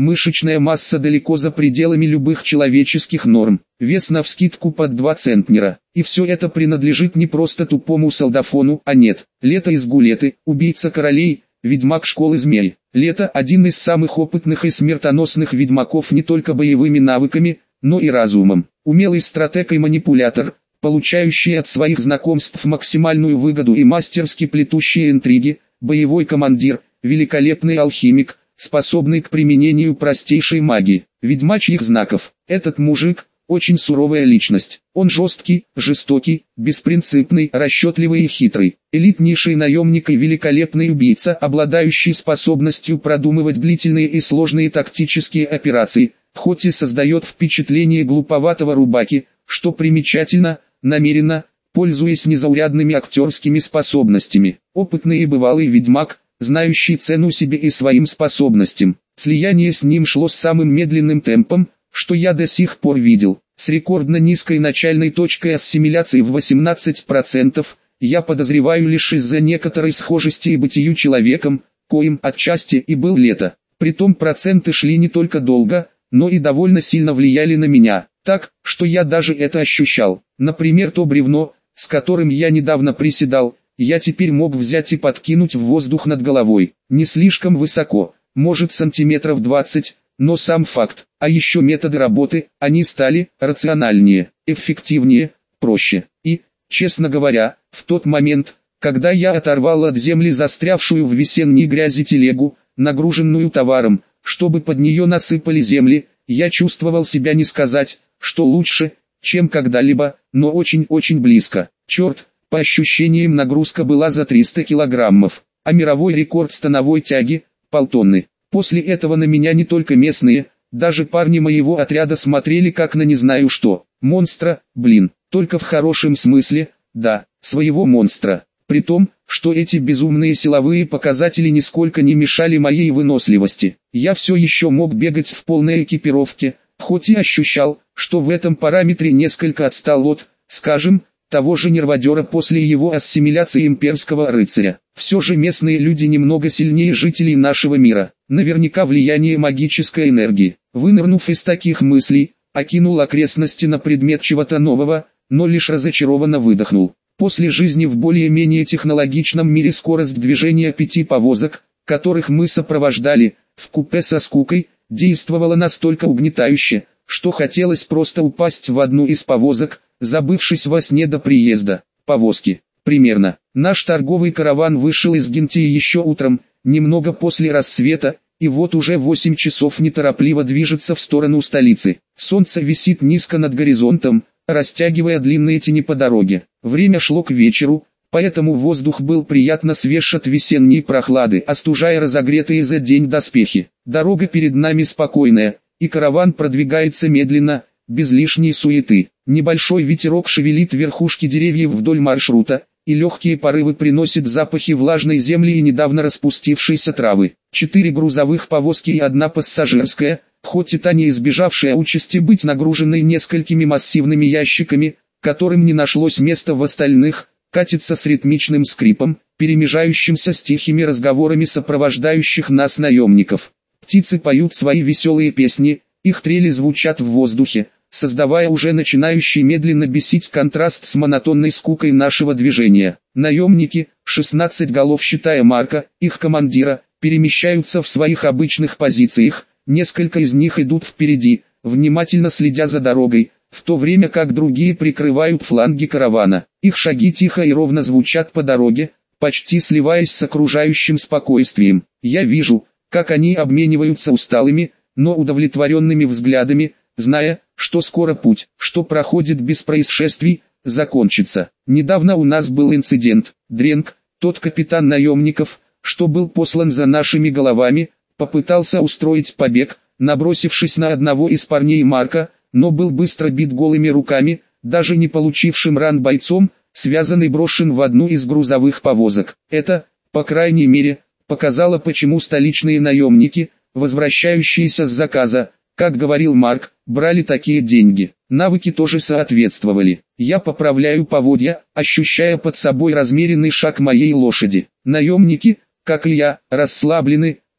мышечная масса далеко за пределами любых человеческих норм, вес навскидку под два центнера. И все это принадлежит не просто тупому солдафону, а нет. Лето из Гулеты, убийца королей, ведьмак школы змей. Лето один из самых опытных и смертоносных ведьмаков не только боевыми навыками, но и разумом. Умелый стратег и манипулятор, получающий от своих знакомств максимальную выгоду и мастерски плетущие интриги, боевой командир, великолепный алхимик, способный к применению простейшей магии, ведьмачьих знаков. Этот мужик – очень суровая личность. Он жесткий, жестокий, беспринципный, расчетливый и хитрый. Элитнейший наемник и великолепный убийца, обладающий способностью продумывать длительные и сложные тактические операции, хоть и создает впечатление глуповатого рубаки, что примечательно, намеренно, пользуясь незаурядными актерскими способностями. Опытный и бывалый ведьмак, знающий цену себе и своим способностям. Слияние с ним шло с самым медленным темпом, что я до сих пор видел. С рекордно низкой начальной точкой ассимиляции в восемнадцать процентов, я подозреваю лишь из-за некоторой схожести и бытию человеком, коим отчасти и был Лето. Притом проценты шли не только долго, но и довольно сильно влияли на меня, так, что я даже это ощущал. Например, то бревно, с которым я недавно приседал, я теперь мог взять и подкинуть в воздух над головой. Не слишком высоко, может сантиметров двадцать, но сам факт. А еще методы работы, они стали рациональнее, эффективнее, проще. И, честно говоря, в тот момент, когда я оторвал от земли застрявшую в весенней грязи телегу, нагруженную товаром, чтобы под нее насыпали земли, я чувствовал себя не сказать, что лучше, чем когда-либо, но очень-очень близко. Черт, по ощущениям нагрузка была за триста килограммов, а мировой рекорд становой тяги – полтонны. После этого на меня не только местные, даже парни моего отряда смотрели как на не знаю что. Монстра, блин, только в хорошем смысле, да, своего монстра. При том, что эти безумные силовые показатели нисколько не мешали моей выносливости. Я все еще мог бегать в полной экипировке, хоть и ощущал, что в этом параметре несколько отстал от, скажем, того же нерводера после его ассимиляции имперского рыцаря. Все же местные люди немного сильнее жителей нашего мира. Наверняка влияние магической энергии. Вынырнув из таких мыслей, окинул окрестности на предмет чего-то нового, но лишь разочарованно выдохнул. После жизни в более-менее технологичном мире скорость движения пяти повозок, которых мы сопровождали, в купе со скукой, действовала настолько угнетающе, что хотелось просто упасть в одну из повозок, забывшись во сне до приезда. Повозки. Примерно. Наш торговый караван вышел из Гентии еще утром, немного после рассвета, и вот уже восемь часов неторопливо движется в сторону столицы. Солнце висит низко над горизонтом, растягивая длинные тени по дороге. Время шло к вечеру, поэтому воздух был приятно свеж от весенней прохлады, остужая разогретые за день доспехи. Дорога перед нами спокойная, и караван продвигается медленно, без лишней суеты. Небольшой ветерок шевелит верхушки деревьев вдоль маршрута, и легкие порывы приносят запахи влажной земли и недавно распустившейся травы. Четыре грузовых повозки и одна пассажирская, хоть и та не избежавшая участи быть нагруженной несколькими массивными ящиками, которым не нашлось места в остальных, катится с ритмичным скрипом, перемежающимся с тихими разговорами сопровождающих нас наемников. Птицы поют свои веселые песни, их трели звучат в воздухе, создавая уже начинающий медленно бесить контраст с монотонной скукой нашего движения. Наемники, шестнадцать голов считая Марка, их командира, перемещаются в своих обычных позициях, несколько из них идут впереди, внимательно следя за дорогой, в то время как другие прикрывают фланги каравана. Их шаги тихо и ровно звучат по дороге, почти сливаясь с окружающим спокойствием. Я вижу, как они обмениваются усталыми, но удовлетворенными взглядами, зная, что скоро путь, что проходит без происшествий, закончится. Недавно у нас был инцидент. Дренк, тот капитан наемников, что был послан за нашими головами, попытался устроить побег, набросившись на одного из парней Марка, но был быстро бит голыми руками, даже не получившим ран бойцом, связанный брошен в одну из грузовых повозок. Это, по крайней мере, показало, почему столичные наемники, возвращающиеся с заказа, как говорил Марк, брали такие деньги. Навыки тоже соответствовали. Я поправляю поводья, ощущая под собой размеренный шаг моей лошади. Наемники, как и я, расслаблены,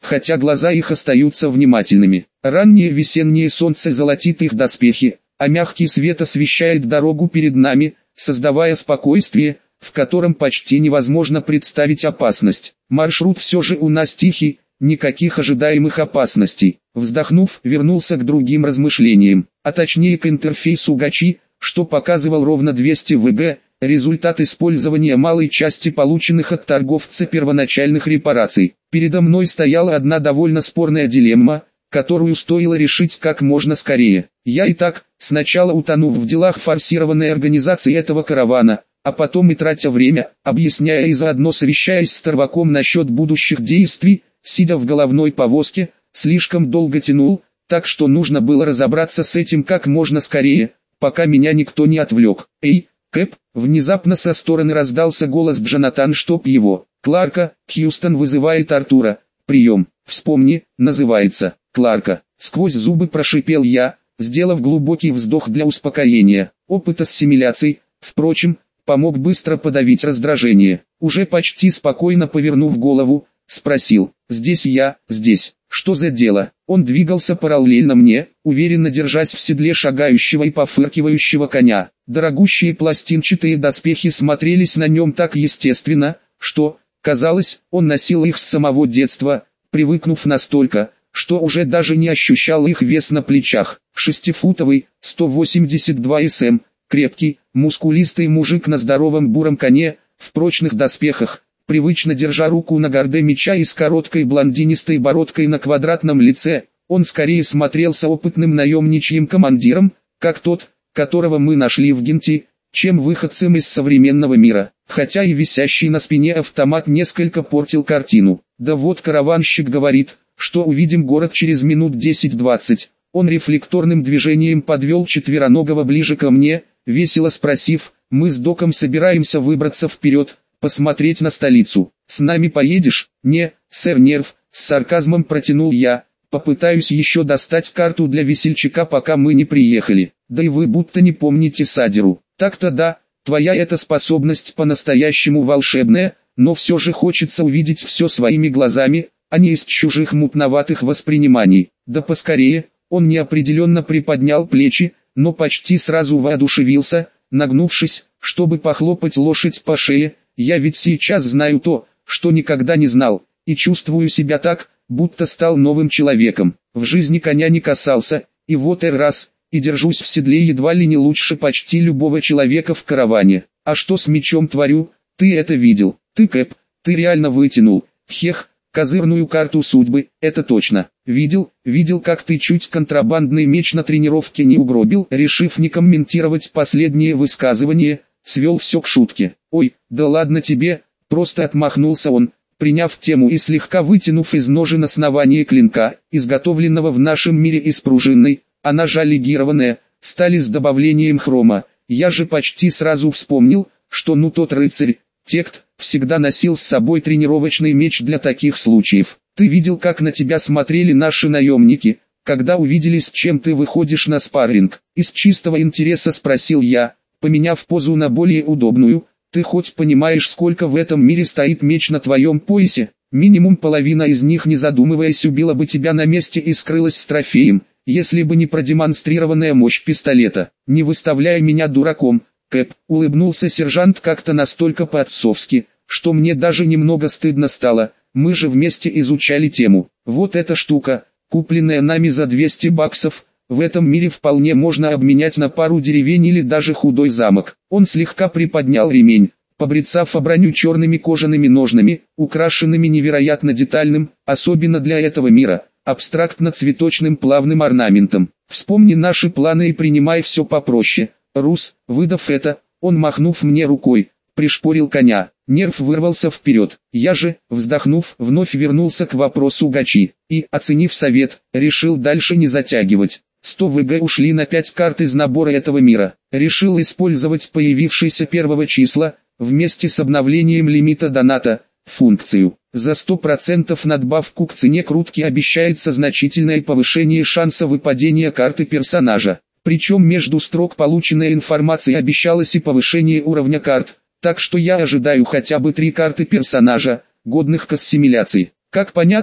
хотя глаза их остаются внимательными. Раннее весеннее солнце золотит их доспехи, а мягкий свет освещает дорогу перед нами, создавая спокойствие, в котором почти невозможно представить опасность. Маршрут все же у нас тихий, никаких ожидаемых опасностей. Вздохнув, вернулся к другим размышлениям, а точнее к интерфейсу Гачи, что показывал ровно двести вэ гэ, результат использования малой части полученных от торговца первоначальных репараций. Передо мной стояла одна довольно спорная дилемма, которую стоило решить как можно скорее. Я и так, сначала утонув в делах форсированной организации этого каравана, а потом и тратя время, объясняя и заодно совещаясь с Тарваком насчет будущих действий, сидя в головной повозке, слишком долго тянул, так что нужно было разобраться с этим как можно скорее, пока меня никто не отвлек. «Эй, Кэп!» Внезапно со стороны раздался голос Джонатан, чтоб его. «Кларка, Хьюстон вызывает Артура. Прием. Вспомни, называется. Кларка». Сквозь зубы прошипел я, сделав глубокий вздох для успокоения. Опыт ассимиляции, впрочем, помог быстро подавить раздражение. Уже почти спокойно повернув голову, спросил: «Здесь я, здесь. Что за дело?» Он двигался параллельно мне, уверенно держась в седле шагающего и пофыркивающего коня. Дорогущие пластинчатые доспехи смотрелись на нем так естественно, что, казалось, он носил их с самого детства, привыкнув настолько, что уже даже не ощущал их вес на плечах. Шестифутовый, сто восемьдесят два сантиметра, крепкий, мускулистый мужик на здоровом буром коне, в прочных доспехах, привычно держа руку на горде меча и с короткой блондинистой бородкой на квадратном лице, он скорее смотрелся опытным наемничьим командиром, как тот, которого мы нашли в Генте, чем выходцем из современного мира, хотя и висящий на спине автомат несколько портил картину. Да вот караванщик говорит, что увидим город через минут десять-двадцать. Он рефлекторным движением подвел четвероногого ближе ко мне, весело спросив: «Мы с Доком собираемся выбраться вперед, посмотреть на столицу. С нами поедешь?» «Не, сэр Нерв», с сарказмом протянул я. «Попытаюсь еще достать карту для весельчака, пока мы не приехали. Да и вы будто не помните Садиру». «Так-то да, твоя эта способность по-настоящему волшебная, но все же хочется увидеть все своими глазами, а не из чужих мутноватых восприниманий. Да поскорее». Он неопределенно приподнял плечи, но почти сразу воодушевился, нагнувшись, чтобы похлопать лошадь по шее. «Я ведь сейчас знаю то, что никогда не знал, и чувствую себя так, будто стал новым человеком. В жизни коня не касался, и вот и раз, и держусь в седле едва ли не лучше почти любого человека в караване. А что с мечом творю, ты это видел? Ты, Кэп, ты реально вытянул, хех, козырную карту судьбы, это точно. Видел, видел, как ты чуть контрабандный меч на тренировке не угробил». Решив не комментировать последнее высказывание, свел все к шутке. «Ой, да ладно тебе», просто отмахнулся он, приняв тему и слегка вытянув из ножен основание клинка, изготовленного в нашем мире из пружинной, а ножа легированная, стали с добавлением хрома. Я же почти сразу вспомнил, что ну тот рыцарь, Тект, всегда носил с собой тренировочный меч для таких случаев. Ты видел, как на тебя смотрели наши наемники, когда увидели, с чем ты выходишь на спарринг? Из чистого интереса спросил я, поменяв позу на более удобную. Ты хоть понимаешь, сколько в этом мире стоит меч на твоем поясе? Минимум половина из них, не задумываясь, убила бы тебя на месте и скрылась с трофеем, если бы не продемонстрированная мощь пистолета. Не выставляй меня дураком, Кэп, улыбнулся сержант как-то настолько по-отцовски, что мне даже немного стыдно стало. Мы же вместе изучали тему. Вот эта штука, купленная нами за двести баксов, в этом мире вполне можно обменять на пару деревень или даже худой замок. Он слегка приподнял ремень, побрицав броню черными кожаными ножнами, украшенными невероятно детальным, особенно для этого мира, абстрактно-цветочным плавным орнаментом. Вспомни наши планы и принимай все попроще. Рус, выдав это, он, махнув мне рукой, пришпорил коня. Нерв вырвался вперед. Я же, вздохнув, вновь вернулся к вопросу Гачи, и, оценив совет, решил дальше не затягивать. сто вэ гэ ушли на пять карт из набора этого мира. Решил использовать появившиеся первого числа, вместе с обновлением лимита доната, функцию. За сто процентов надбавку к цене крутки обещается значительное повышение шанса выпадения карты персонажа. Причем между строк полученной информации обещалось и повышение уровня карт, так что я ожидаю хотя бы три карты персонажа, годных к ассимиляции. Как понятно,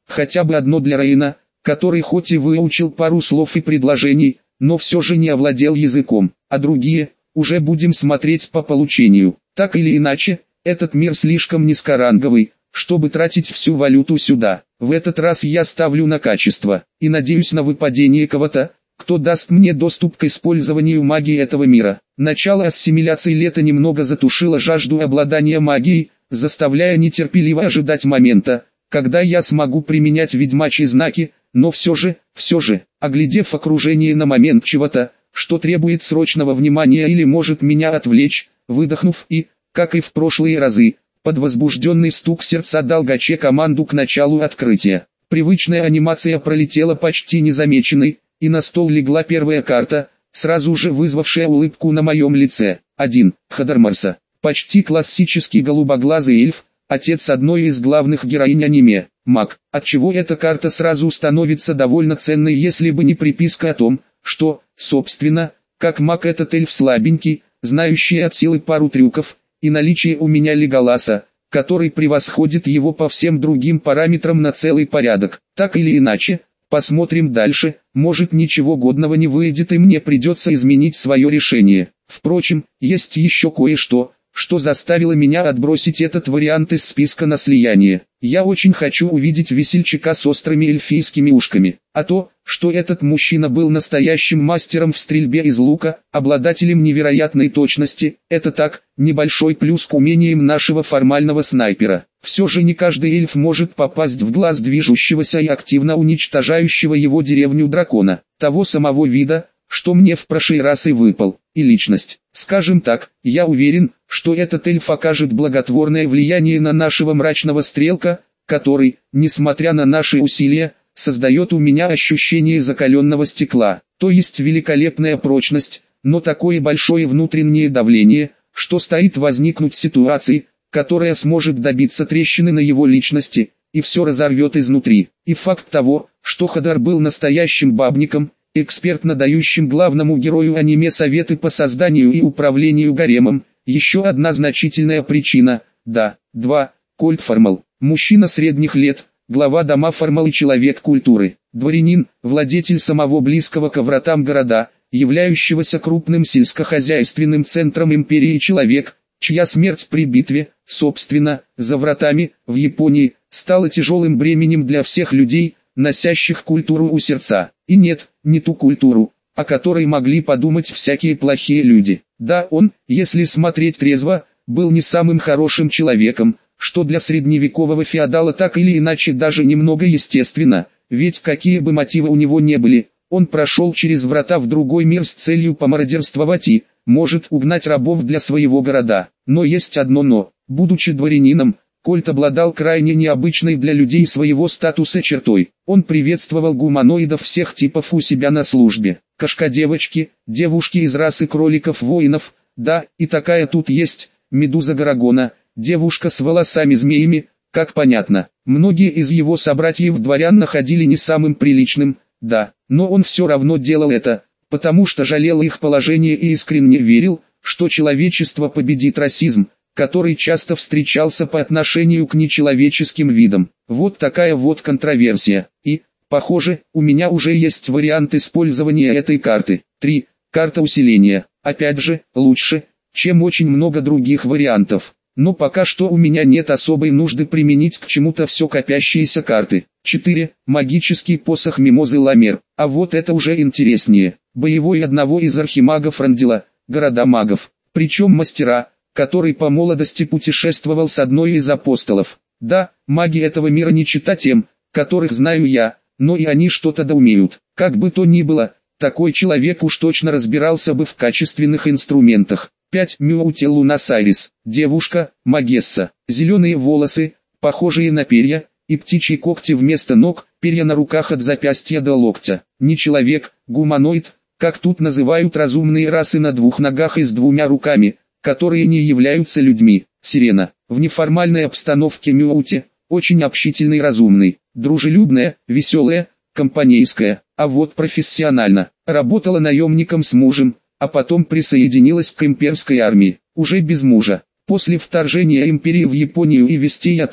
хотя бы одно для Рейна, который хоть и выучил пару слов и предложений, но все же не овладел языком, а другие, уже будем смотреть по получению. Так или иначе, этот мир слишком низкоранговый, чтобы тратить всю валюту сюда. В этот раз я ставлю на качество, и надеюсь на выпадение кого-то, кто даст мне доступ к использованию магии этого мира. Начало ассимиляции лета немного затушило жажду обладания магией, заставляя нетерпеливо ожидать момента, когда я смогу применять ведьмачьи знаки, но все же, все же, оглядев окружение на момент чего-то, что требует срочного внимания или может меня отвлечь, выдохнув и, как и в прошлые разы, под возбужденный стук сердца дал Гаче команду к началу открытия. Привычная анимация пролетела почти незамеченной, и на стол легла первая карта, сразу же вызвавшая улыбку на моем лице. один. Хадермарса. Почти классический голубоглазый эльф, отец одной из главных героинь аниме. Маг. Отчего эта карта сразу становится довольно ценной, если бы не приписка о том, что, собственно, как маг этот эльф слабенький, знающий от силы пару трюков, и наличие у меня Леголаса, который превосходит его по всем другим параметрам на целый порядок. Так или иначе, посмотрим дальше, может ничего годного не выйдет и мне придется изменить свое решение. Впрочем, есть еще кое-что, что заставило меня отбросить этот вариант из списка на слияние. Я очень хочу увидеть весельчака с острыми эльфийскими ушками. А то, что этот мужчина был настоящим мастером в стрельбе из лука, обладателем невероятной точности, это так, небольшой плюс к умениям нашего формального снайпера. Все же не каждый эльф может попасть в глаз движущегося и активно уничтожающего его деревню дракона, того самого вида, что мне в прошлый раз и выпал, и личность. Скажем так, я уверен, что этот эльф окажет благотворное влияние на нашего мрачного стрелка, который, несмотря на наши усилия, создает у меня ощущение закаленного стекла, то есть великолепная прочность, но такое большое внутреннее давление, что стоит возникнуть ситуации, которая сможет добиться трещины на его личности, и все разорвет изнутри. И факт того, что Хадар был настоящим бабником, экспертно дающим главному герою аниме советы по созданию и управлению гаремом, еще одна значительная причина. Да, два. Кольт Формал. Мужчина средних лет, глава дома Формал и человек культуры. Дворянин, владетель самого близкого к вратам города, являющегося крупным сельскохозяйственным центром империи, человек, чья смерть при битве, собственно, за вратами, в Японии, стала тяжелым бременем для всех людей, носящих культуру у сердца. И нет, не ту культуру, о которой могли подумать всякие плохие люди. Да, он, если смотреть трезво, был не самым хорошим человеком, что для средневекового феодала так или иначе даже немного естественно, ведь какие бы мотивы у него не были, он прошел через врата в другой мир с целью помародерствовать и, может, угнать рабов для своего города. Но есть одно но. Будучи дворянином, Кольт обладал крайне необычной для людей своего статуса чертой. Он приветствовал гуманоидов всех типов у себя на службе. Кошка-девочки, девушки из расы кроликов-воинов, да, и такая тут есть, Медуза Гарагона, девушка с волосами-змеями, как понятно. Многие из его собратьев-дворян находили не самым приличным, да, но он все равно делал это, потому что жалел их положение и искренне верил, что человечество победит расизм, который часто встречался по отношению к нечеловеческим видам. Вот такая вот контроверсия. И, похоже, у меня уже есть вариант использования этой карты. три. Карта усиления. Опять же, лучше, чем очень много других вариантов. Но пока что у меня нет особой нужды применить к чему-то все копящиеся карты. четыре. Магический посох Мимозы Ламер. А вот это уже интереснее. Боевой одного из архимагов Рандила, города магов. Причем мастера, который по молодости путешествовал с одной из апостолов. Да, маги этого мира не чита тем, которых знаю я, но и они что-то да умеют. Как бы то ни было, такой человек уж точно разбирался бы в качественных инструментах. пять. Мюути Луна Сайрис. Девушка, магесса. Зеленые волосы, похожие на перья, и птичьи когти вместо ног, перья на руках от запястья до локтя. Не человек, гуманоид, как тут называют разумные расы на двух ногах и с двумя руками, которые не являются людьми. Сирена. В неформальной обстановке Мюути, очень общительный и разумный, дружелюбная, веселая, компанейская, а вот профессионально. Работала наемником с мужем, а потом присоединилась к имперской армии, уже без мужа. После вторжения империи в Японию и вестей о том,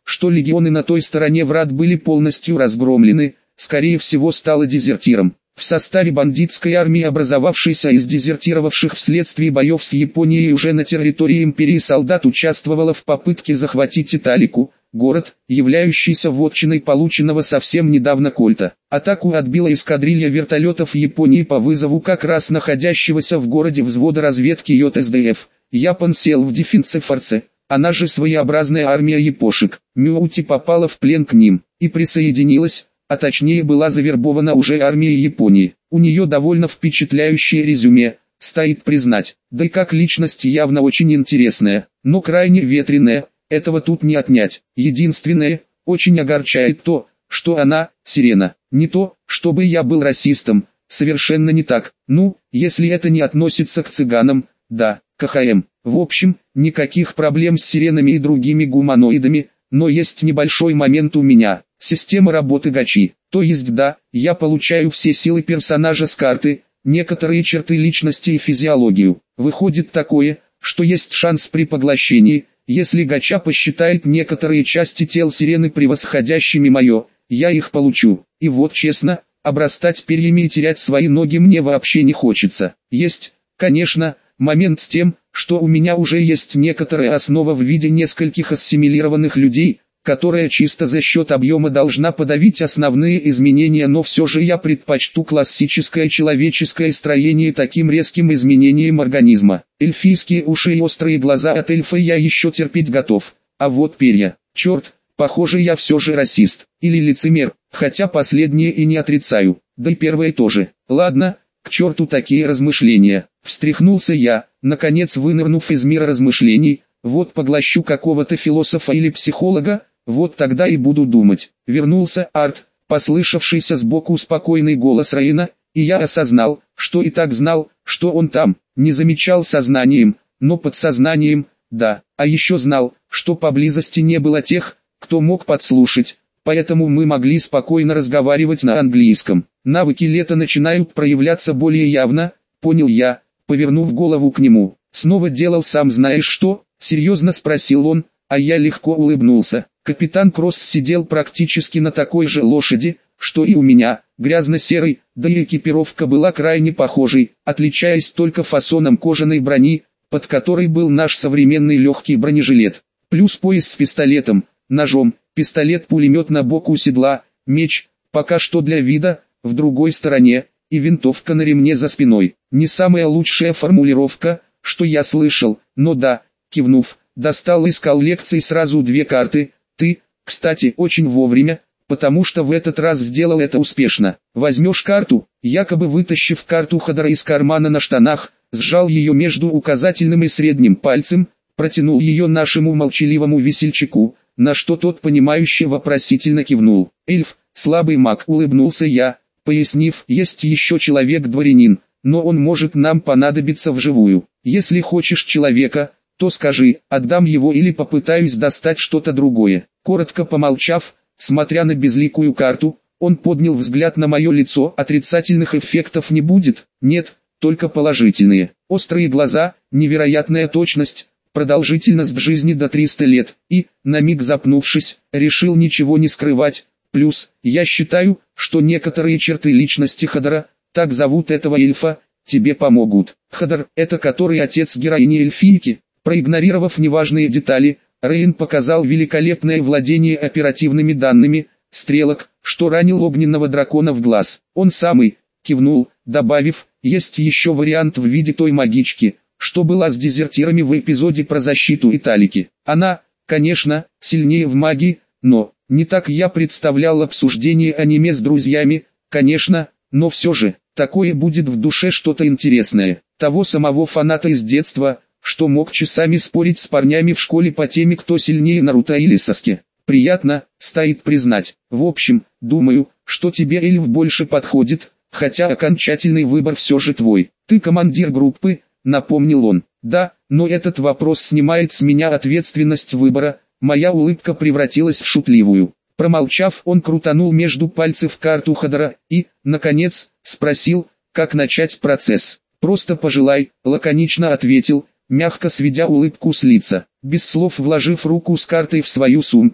что легионы на той стороне врат были полностью разгромлены, скорее всего стало дезертиром. В составе бандитской армии, образовавшейся из дезертировавших вследствие боев с Японией уже на территории империи солдат, участвовала в попытке захватить Италику, город, являющийся вотчиной полученного совсем недавно кольта. Атаку отбила эскадрилья вертолетов Японии по вызову как раз находящегося в городе взвода разведки Й С Д Ф. Япон сел в Дефинцефорце, она же своеобразная армия япошек. Мюути попала в плен к ним и присоединилась, а точнее была завербована уже армией Японии. У нее довольно впечатляющее резюме, стоит признать, да и как личность явно очень интересная, но крайне ветреная, этого тут не отнять. Единственное, очень огорчает то, что она, сирена. Не то, чтобы я был расистом, совершенно не так. Ну, если это не относится к цыганам, да, к Х М. В общем, никаких проблем с сиренами и другими гуманоидами, но есть небольшой момент у меня. Система работы гачи. То есть да, я получаю все силы персонажа с карты, некоторые черты личности и физиологию. Выходит такое, что есть шанс при поглощении, если гача посчитает некоторые части тел сирены превосходящими мое, я их получу. И вот честно, обрастать перьями и терять свои ноги мне вообще не хочется. Есть, конечно, момент с тем, что у меня уже есть некоторая основа в виде нескольких ассимилированных людей, которая чисто за счет объема должна подавить основные изменения, но все же я предпочту классическое человеческое строение таким резким изменением организма. Эльфийские уши и острые глаза от эльфа я еще терпеть готов, а вот перья, черт, похоже я все же расист, или лицемер, хотя последнее и не отрицаю, да и первое тоже. Ладно, к черту такие размышления, встряхнулся я, наконец вынырнув из мира размышлений, вот поглощу какого-то философа или психолога, вот тогда и буду думать. Вернулся Арт, послышавшийся сбоку спокойный голос Рейна, и я осознал, что и так знал, что он там, не замечал сознанием, но подсознанием, да, а еще знал, что поблизости не было тех, кто мог подслушать, поэтому мы могли спокойно разговаривать на английском. Навыки лета начинают проявляться более явно, понял я, повернув голову к нему. Снова делал сам знаешь что, серьезно спросил он, а я легко улыбнулся. Капитан Кросс сидел практически на такой же лошади, что и у меня, грязно-серый, да и экипировка была крайне похожей, отличаясь только фасоном кожаной брони, под которой был наш современный легкий бронежилет, плюс пояс с пистолетом, ножом, пистолет-пулемет на боку седла, меч, пока что для вида, в другой стороне, и винтовка на ремне за спиной. Не самая лучшая формулировка, что я слышал, но да, кивнув, достал из коллекции сразу две карты. Ты, кстати, очень вовремя, потому что в этот раз сделал это успешно. Возьмешь карту, якобы вытащив карту Ходора из кармана на штанах, сжал ее между указательным и средним пальцем, протянул ее нашему молчаливому весельчаку, на что тот понимающе вопросительно кивнул. Эльф, слабый маг, улыбнулся я, пояснив, есть еще человек-дворянин, но он может нам понадобиться вживую. Если хочешь человека, то скажи, отдам его или попытаюсь достать что-то другое. Коротко помолчав, смотря на безликую карту, он поднял взгляд на мое лицо. Отрицательных эффектов не будет, нет, только положительные. Острые глаза, невероятная точность, продолжительность жизни до триста лет, и, на миг запнувшись, решил ничего не скрывать. Плюс, я считаю, что некоторые черты личности Ходора, так зовут этого эльфа, тебе помогут. Ходор, это который отец героини эльфийки. Проигнорировав неважные детали, Рейн показал великолепное владение оперативными данными, стрелок, что ранил огненного дракона в глаз. Он самый, кивнул, добавив, есть еще вариант в виде той магички, что была с дезертирами в эпизоде про защиту Италики. Она, конечно, сильнее в магии, но, не так я представлял обсуждение аниме с друзьями, конечно, но все же, такое будет в душе что-то интересное. Того самого фаната из детства, что мог часами спорить с парнями в школе по теме, кто сильнее Наруто или Саске. Приятно, стоит признать. В общем, думаю, что тебе эльф больше подходит, хотя окончательный выбор все же твой. Ты командир группы, напомнил он. Да, но этот вопрос снимает с меня ответственность выбора. Моя улыбка превратилась в шутливую. Промолчав, он крутанул между пальцев карту Ходора и, наконец, спросил, как начать процесс. Просто пожелай, лаконично ответил, мягко сведя улыбку с лица. Без слов вложив руку с картой в свою сумку,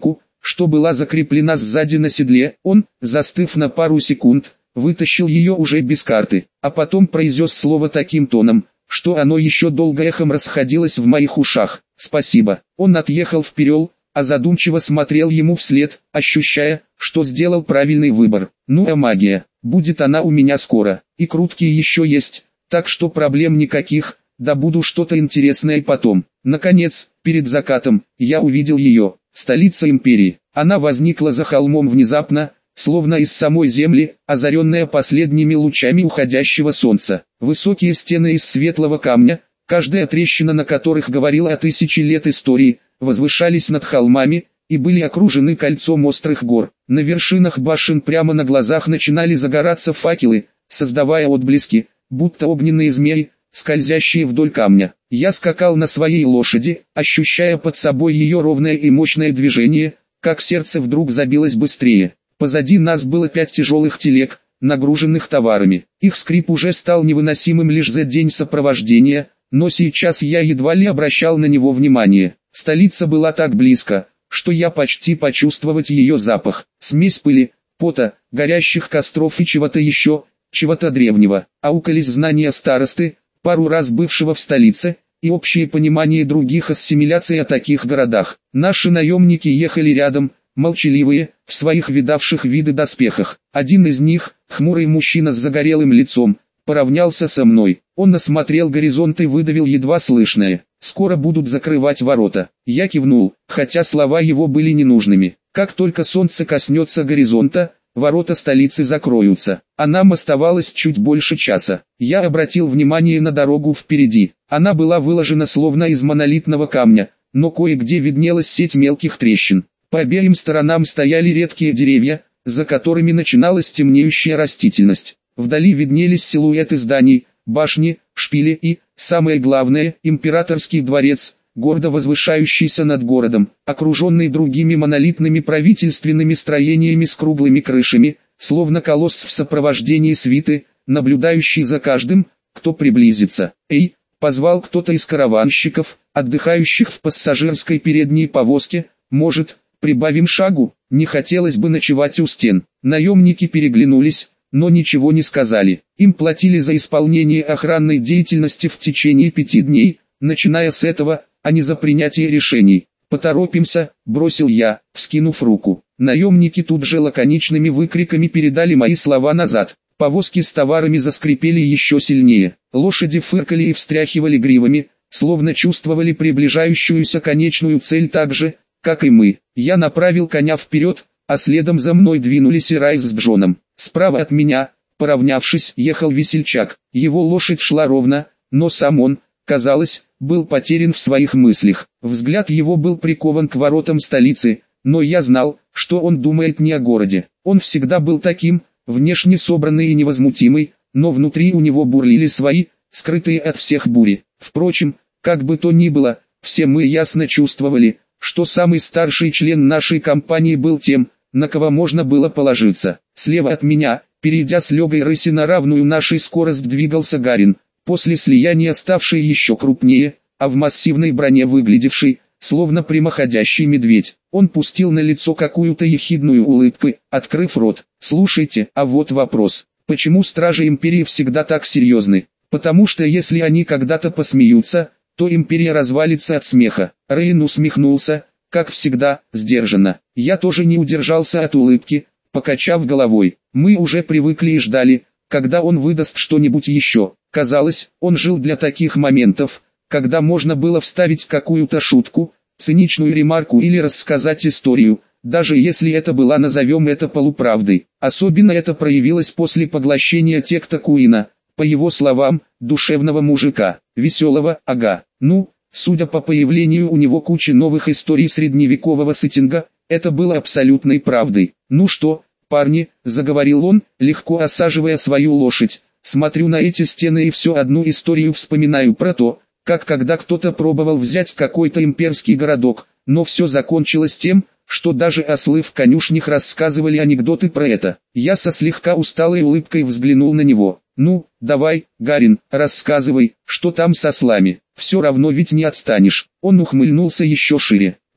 что была закреплена сзади на седле. Он, застыв на пару секунд, вытащил ее уже без карты, а потом произнес слово таким тоном, что оно еще долго эхом расходилось в моих ушах. «Спасибо». Он отъехал вперед, а задумчиво смотрел ему вслед, ощущая, что сделал правильный выбор. Ну а магия, будет она у меня скоро, и круткие еще есть, так что проблем никаких, добуду что-то интересное потом. Наконец, перед закатом, я увидел ее, столица империи. Она возникла за холмом внезапно, словно из самой земли, озаренная последними лучами уходящего солнца. Высокие стены из светлого камня, каждая трещина на которых говорила о тысячи лет истории, возвышались над холмами и были окружены кольцом острых гор. На вершинах башен прямо на глазах начинали загораться факелы, создавая отблески, будто огненные змеи, скользящие вдоль камня. Я скакал на своей лошади, ощущая под собой ее ровное и мощное движение, как сердце вдруг забилось быстрее. Позади нас было пять тяжелых телег, нагруженных товарами. Их скрип уже стал невыносимым лишь за день сопровождения, но сейчас я едва ли обращал на него внимание. Столица была так близко, что я почти почувствовать ее запах. Смесь пыли, пота, горящих костров и чего-то еще, чего-то древнего. Аукались знания старосты, пару раз бывшего в столице, и общее понимание других ассимиляций о таких городах. Наши наемники ехали рядом, молчаливые, в своих видавших виды доспехах. Один из них, хмурый мужчина с загорелым лицом, поравнялся со мной. Он осмотрел горизонт и выдавил едва слышное: «Скоро будут закрывать ворота». Я кивнул, хотя слова его были ненужными. Как только солнце коснется горизонта, ворота столицы закроются, а нам оставалось чуть больше часа. Я обратил внимание на дорогу впереди. Она была выложена словно из монолитного камня, но кое-где виднелась сеть мелких трещин. По обеим сторонам стояли редкие деревья, за которыми начиналась темнеющая растительность. Вдали виднелись силуэты зданий, башни, шпили и, самое главное, императорский дворец, гордо возвышающийся над городом, окруженный другими монолитными правительственными строениями с круглыми крышами, словно колосс в сопровождении свиты, наблюдающий за каждым, кто приблизится. «Эй!» — позвал кто-то из караванщиков, отдыхающих в пассажирской передней повозке. «Может, прибавим шагу? Не хотелось бы ночевать у стен». Наемники переглянулись, но ничего не сказали. Им платили за исполнение охранной деятельности в течение пяти дней, начиная с этого, а не за принятие решений. «Поторопимся», — бросил я, вскинув руку. Наемники тут же лаконичными выкриками передали мои слова назад. Повозки с товарами заскрипели еще сильнее. Лошади фыркали и встряхивали гривами, словно чувствовали приближающуюся конечную цель так же, как и мы. Я направил коня вперед, а следом за мной двинулись и Райс с Джоном. Справа от меня, поравнявшись, ехал весельчак. Его лошадь шла ровно, но сам он, казалось, был потерян в своих мыслях. Взгляд его был прикован к воротам столицы, но я знал, что он думает не о городе. Он всегда был таким, внешне собранный и невозмутимый, но внутри у него бурлили свои, скрытые от всех бури. Впрочем, как бы то ни было, все мы ясно чувствовали, что самый старший член нашей компании был тем, на кого можно было положиться. Слева от меня, перейдя с легкой рыси на равную нашей скорость, двигался Гарин, после слияния ставший еще крупнее, а в массивной броне выглядевший, словно прямоходящий медведь. Он пустил на лицо какую-то ехидную улыбку, открыв рот. «Слушайте, а вот вопрос. Почему стражи империи всегда так серьезны? Потому что если они когда-то посмеются, то империя развалится от смеха». Рейн усмехнулся, как всегда, сдержанно. Я тоже не удержался от улыбки, покачав головой. Мы уже привыкли и ждали, когда он выдаст что-нибудь еще. Казалось, он жил для таких моментов, когда можно было вставить какую-то шутку, циничную ремарку или рассказать историю, даже если это была, назовем это, полуправдой. Особенно это проявилось после поглощения Текта Куина, по его словам, душевного мужика, веселого, ага. Ну, судя по появлению у него кучи новых историй средневекового сеттинга, это было абсолютной правдой. «Ну что, парни», — заговорил он, легко осаживая свою лошадь, «смотрю на эти стены и все одну историю вспоминаю про то, как когда кто-то пробовал взять какой-то имперский городок, но все закончилось тем, что даже ослы в конюшнях рассказывали анекдоты про это». Я со слегка усталой улыбкой взглянул на него. «Ну, давай, Гарин, рассказывай, что там с ослами, все равно ведь не отстанешь». Он ухмыльнулся еще шире.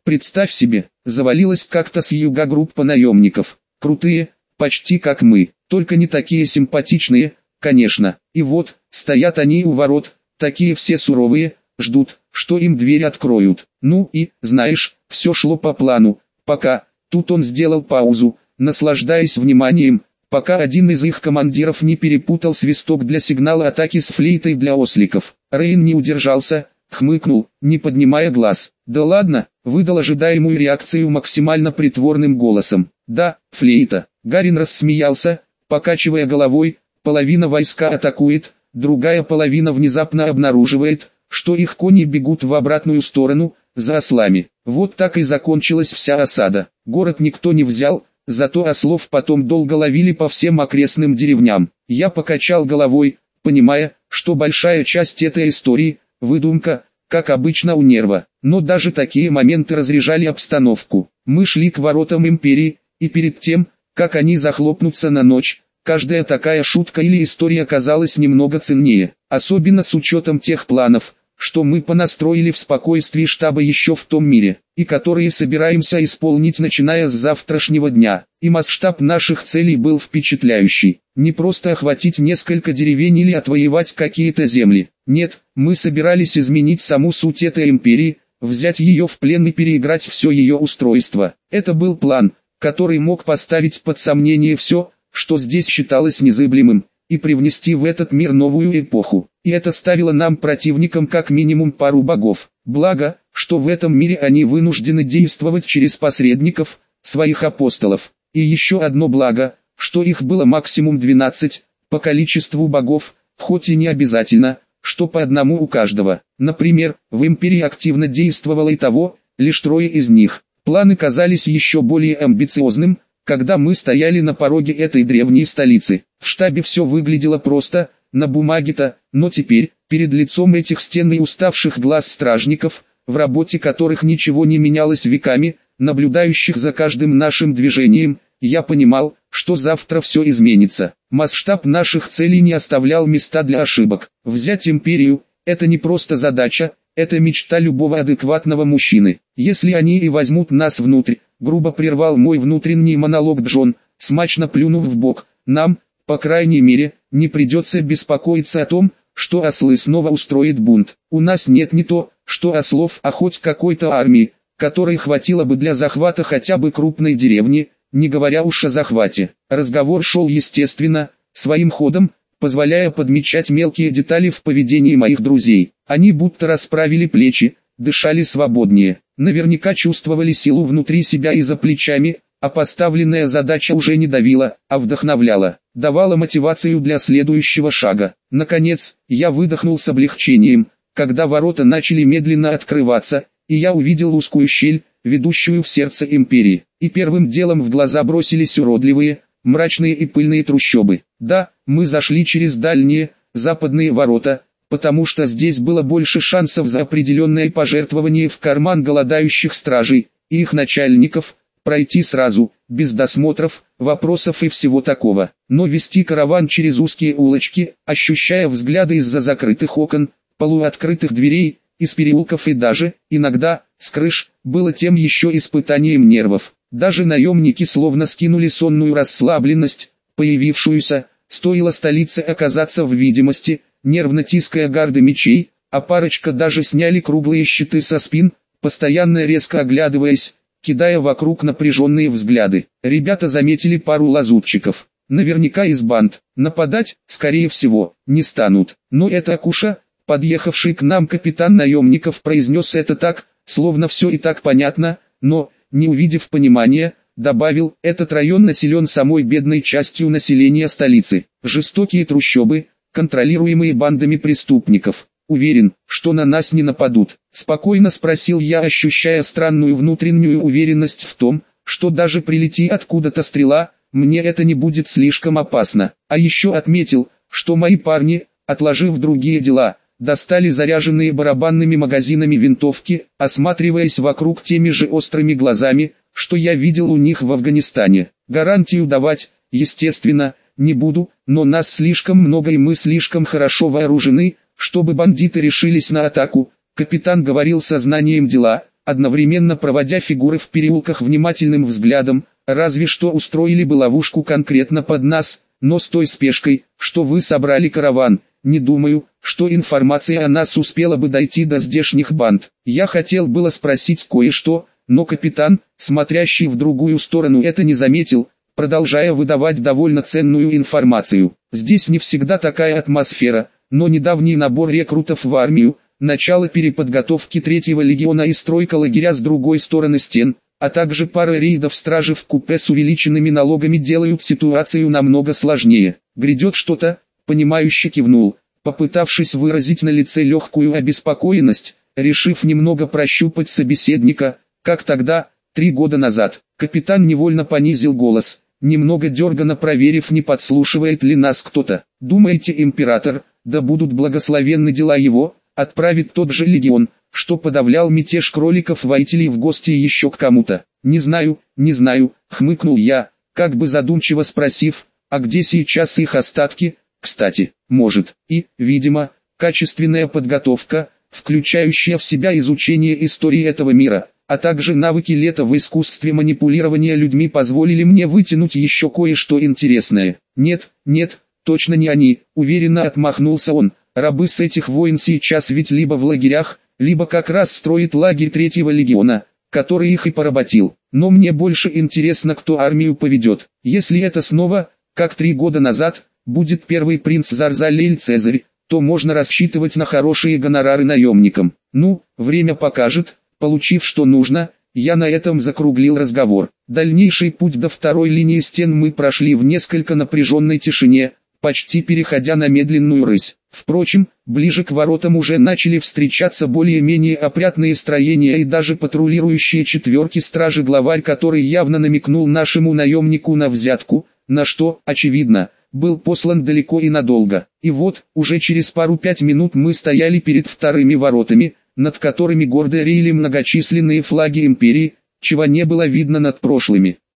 Представь себе, завалилась как-то с юга группа наемников. Крутые, почти как мы, только не такие симпатичные, конечно. И вот, стоят они у ворот, такие все суровые, ждут, что им дверь откроют. Ну и, знаешь, все шло по плану, пока, тут он сделал паузу, наслаждаясь вниманием, пока один из их командиров не перепутал свисток для сигнала атаки с флейтой для осликов. Рейн не удержался, хмыкнул, не поднимая глаз. «Да ладно», выдал ожидаемую реакцию максимально притворным голосом. «Да, флейта». Гарин рассмеялся, покачивая головой, половина войска атакует, другая половина внезапно обнаруживает, что их кони бегут в обратную сторону, за ослами. Вот так и закончилась вся осада. Город никто не взял, зато ослов потом долго ловили по всем окрестным деревням. Я покачал головой, понимая, что большая часть этой истории – выдумка, как обычно у Нерва. Но даже такие моменты разряжали обстановку. Мы шли к воротам Империи, и перед тем, как они захлопнутся на ночь, каждая такая шутка или история казалась немного ценнее. Особенно с учетом тех планов, что мы понастроили в спокойствии штаба еще в том мире, и которые собираемся исполнить начиная с завтрашнего дня. И масштаб наших целей был впечатляющий. Не просто охватить несколько деревень или отвоевать какие-то земли. Нет, мы собирались изменить саму суть этой империи, взять ее в плен и переиграть все ее устройство. Это был план, который мог поставить под сомнение все, что здесь считалось незыблемым, и привнести в этот мир новую эпоху. И это ставило нам противникам как минимум пару богов. Благо, что в этом мире они вынуждены действовать через посредников, своих апостолов. И еще одно благо, что их было максимум двенадцать, по количеству богов, хоть и не обязательно, что по одному у каждого. Например, в империи активно действовало и того, лишь трое из них. Планы казались еще более амбициозным, когда мы стояли на пороге этой древней столицы. В штабе все выглядело просто, на бумаге-то, но теперь, перед лицом этих стен и уставших глаз стражников, в работе которых ничего не менялось веками, наблюдающих за каждым нашим движением, я понимал, что завтра все изменится. Масштаб наших целей не оставлял места для ошибок. Взять империю – это не просто задача, это мечта любого адекватного мужчины. Если они и возьмут нас внутрь, грубо прервал мой внутренний монолог Джон, смачно плюнув в бок, нам, по крайней мере, не придется беспокоиться о том, что ослы снова устроят бунт. У нас нет не то, что ослов, а хоть какой-то армии, которой хватило бы для захвата хотя бы крупной деревни, не говоря уж о захвате. Разговор шел естественно, своим ходом, позволяя подмечать мелкие детали в поведении моих друзей. Они будто расправили плечи, дышали свободнее, наверняка чувствовали силу внутри себя и за плечами, а поставленная задача уже не давила, а вдохновляла, давала мотивацию для следующего шага. Наконец, я выдохнул с облегчением, когда ворота начали медленно открываться, и я увидел узкую щель, ведущую в сердце империи. И первым делом в глаза бросились уродливые, мрачные и пыльные трущобы. Да, мы зашли через дальние, западные ворота, потому что здесь было больше шансов за определенное пожертвование в карман голодающих стражей и их начальников, пройти сразу, без досмотров, вопросов и всего такого. Но вести караван через узкие улочки, ощущая взгляды из-за закрытых окон, полуоткрытых дверей, из переулков и даже, иногда, с крыш, было тем еще испытанием нервов. Даже наемники словно скинули сонную расслабленность, появившуюся, стоило столице оказаться в видимости, нервно тиская гарды мечей, а парочка даже сняли круглые щиты со спин, постоянно резко оглядываясь, кидая вокруг напряженные взгляды. Ребята заметили пару лазутчиков, наверняка из банд. Нападать, скорее всего, не станут. Но это Акуша, подъехавший к нам капитан наемников, произнес это так, словно все и так понятно, но, не увидев понимания, добавил, этот район населен самой бедной частью населения столицы. Жестокие трущобы, контролируемые бандами преступников. Уверен, что на нас не нападут. Спокойно спросил я, ощущая странную внутреннюю уверенность в том, что даже прилети откуда-то стрела, мне это не будет слишком опасно. А еще отметил, что мои парни, отложив другие дела, достали заряженные барабанными магазинами винтовки, осматриваясь вокруг теми же острыми глазами, что я видел у них в Афганистане. Гарантию давать, естественно, не буду, но нас слишком много и мы слишком хорошо вооружены, чтобы бандиты решились на атаку. Капитан говорил со знанием дела, одновременно проводя фигуры в переулках внимательным взглядом, разве что устроили бы ловушку конкретно под нас, но с той спешкой, что вы собрали караван, не думаю, что информация о нас успела бы дойти до здешних банд. Я хотел было спросить кое-что, но капитан, смотрящий в другую сторону, это не заметил, продолжая выдавать довольно ценную информацию. Здесь не всегда такая атмосфера, но недавний набор рекрутов в армию, начало переподготовки третьего легиона и стройка лагеря с другой стороны стен, а также пара рейдов стражи в купе с увеличенными налогами делают ситуацию намного сложнее. Грядет что-то, понимающе кивнул, попытавшись выразить на лице легкую обеспокоенность, решив немного прощупать собеседника, как тогда, три года назад. Капитан невольно понизил голос, немного дерганно проверив, не подслушивает ли нас кто-то. Думаете, император, да будут благословенны дела его, отправит тот же легион, что подавлял мятеж кроликов-воителей в гости еще к кому-то? Не знаю, не знаю, хмыкнул я, как бы задумчиво спросив, а где сейчас их остатки? Кстати, может, и, видимо, качественная подготовка, включающая в себя изучение истории этого мира, а также навыки Лета в искусстве манипулирования людьми позволили мне вытянуть еще кое-что интересное. Нет, нет, точно не они, уверенно отмахнулся он, рабы с этих войн сейчас ведь либо в лагерях, либо как раз строит лагерь третьего легиона, который их и поработил. Но мне больше интересно, кто армию поведет. Если это снова, как три года назад, будет первый принц Зарзалель Цезарь, то можно рассчитывать на хорошие гонорары наемникам. Ну, время покажет. Получив что нужно, я на этом закруглил разговор. Дальнейший путь до второй линии стен мы прошли в несколько напряженной тишине, почти переходя на медленную рысь. Впрочем, ближе к воротам уже начали встречаться более-менее опрятные строения и даже патрулирующие четверки стражи, главарь который явно намекнул нашему наемнику на взятку, на что, очевидно, был послан далеко и надолго. И вот, уже через пару-пять минут мы стояли перед вторыми воротами, над которыми гордо реяли многочисленные флаги империи, чего не было видно над прошлыми.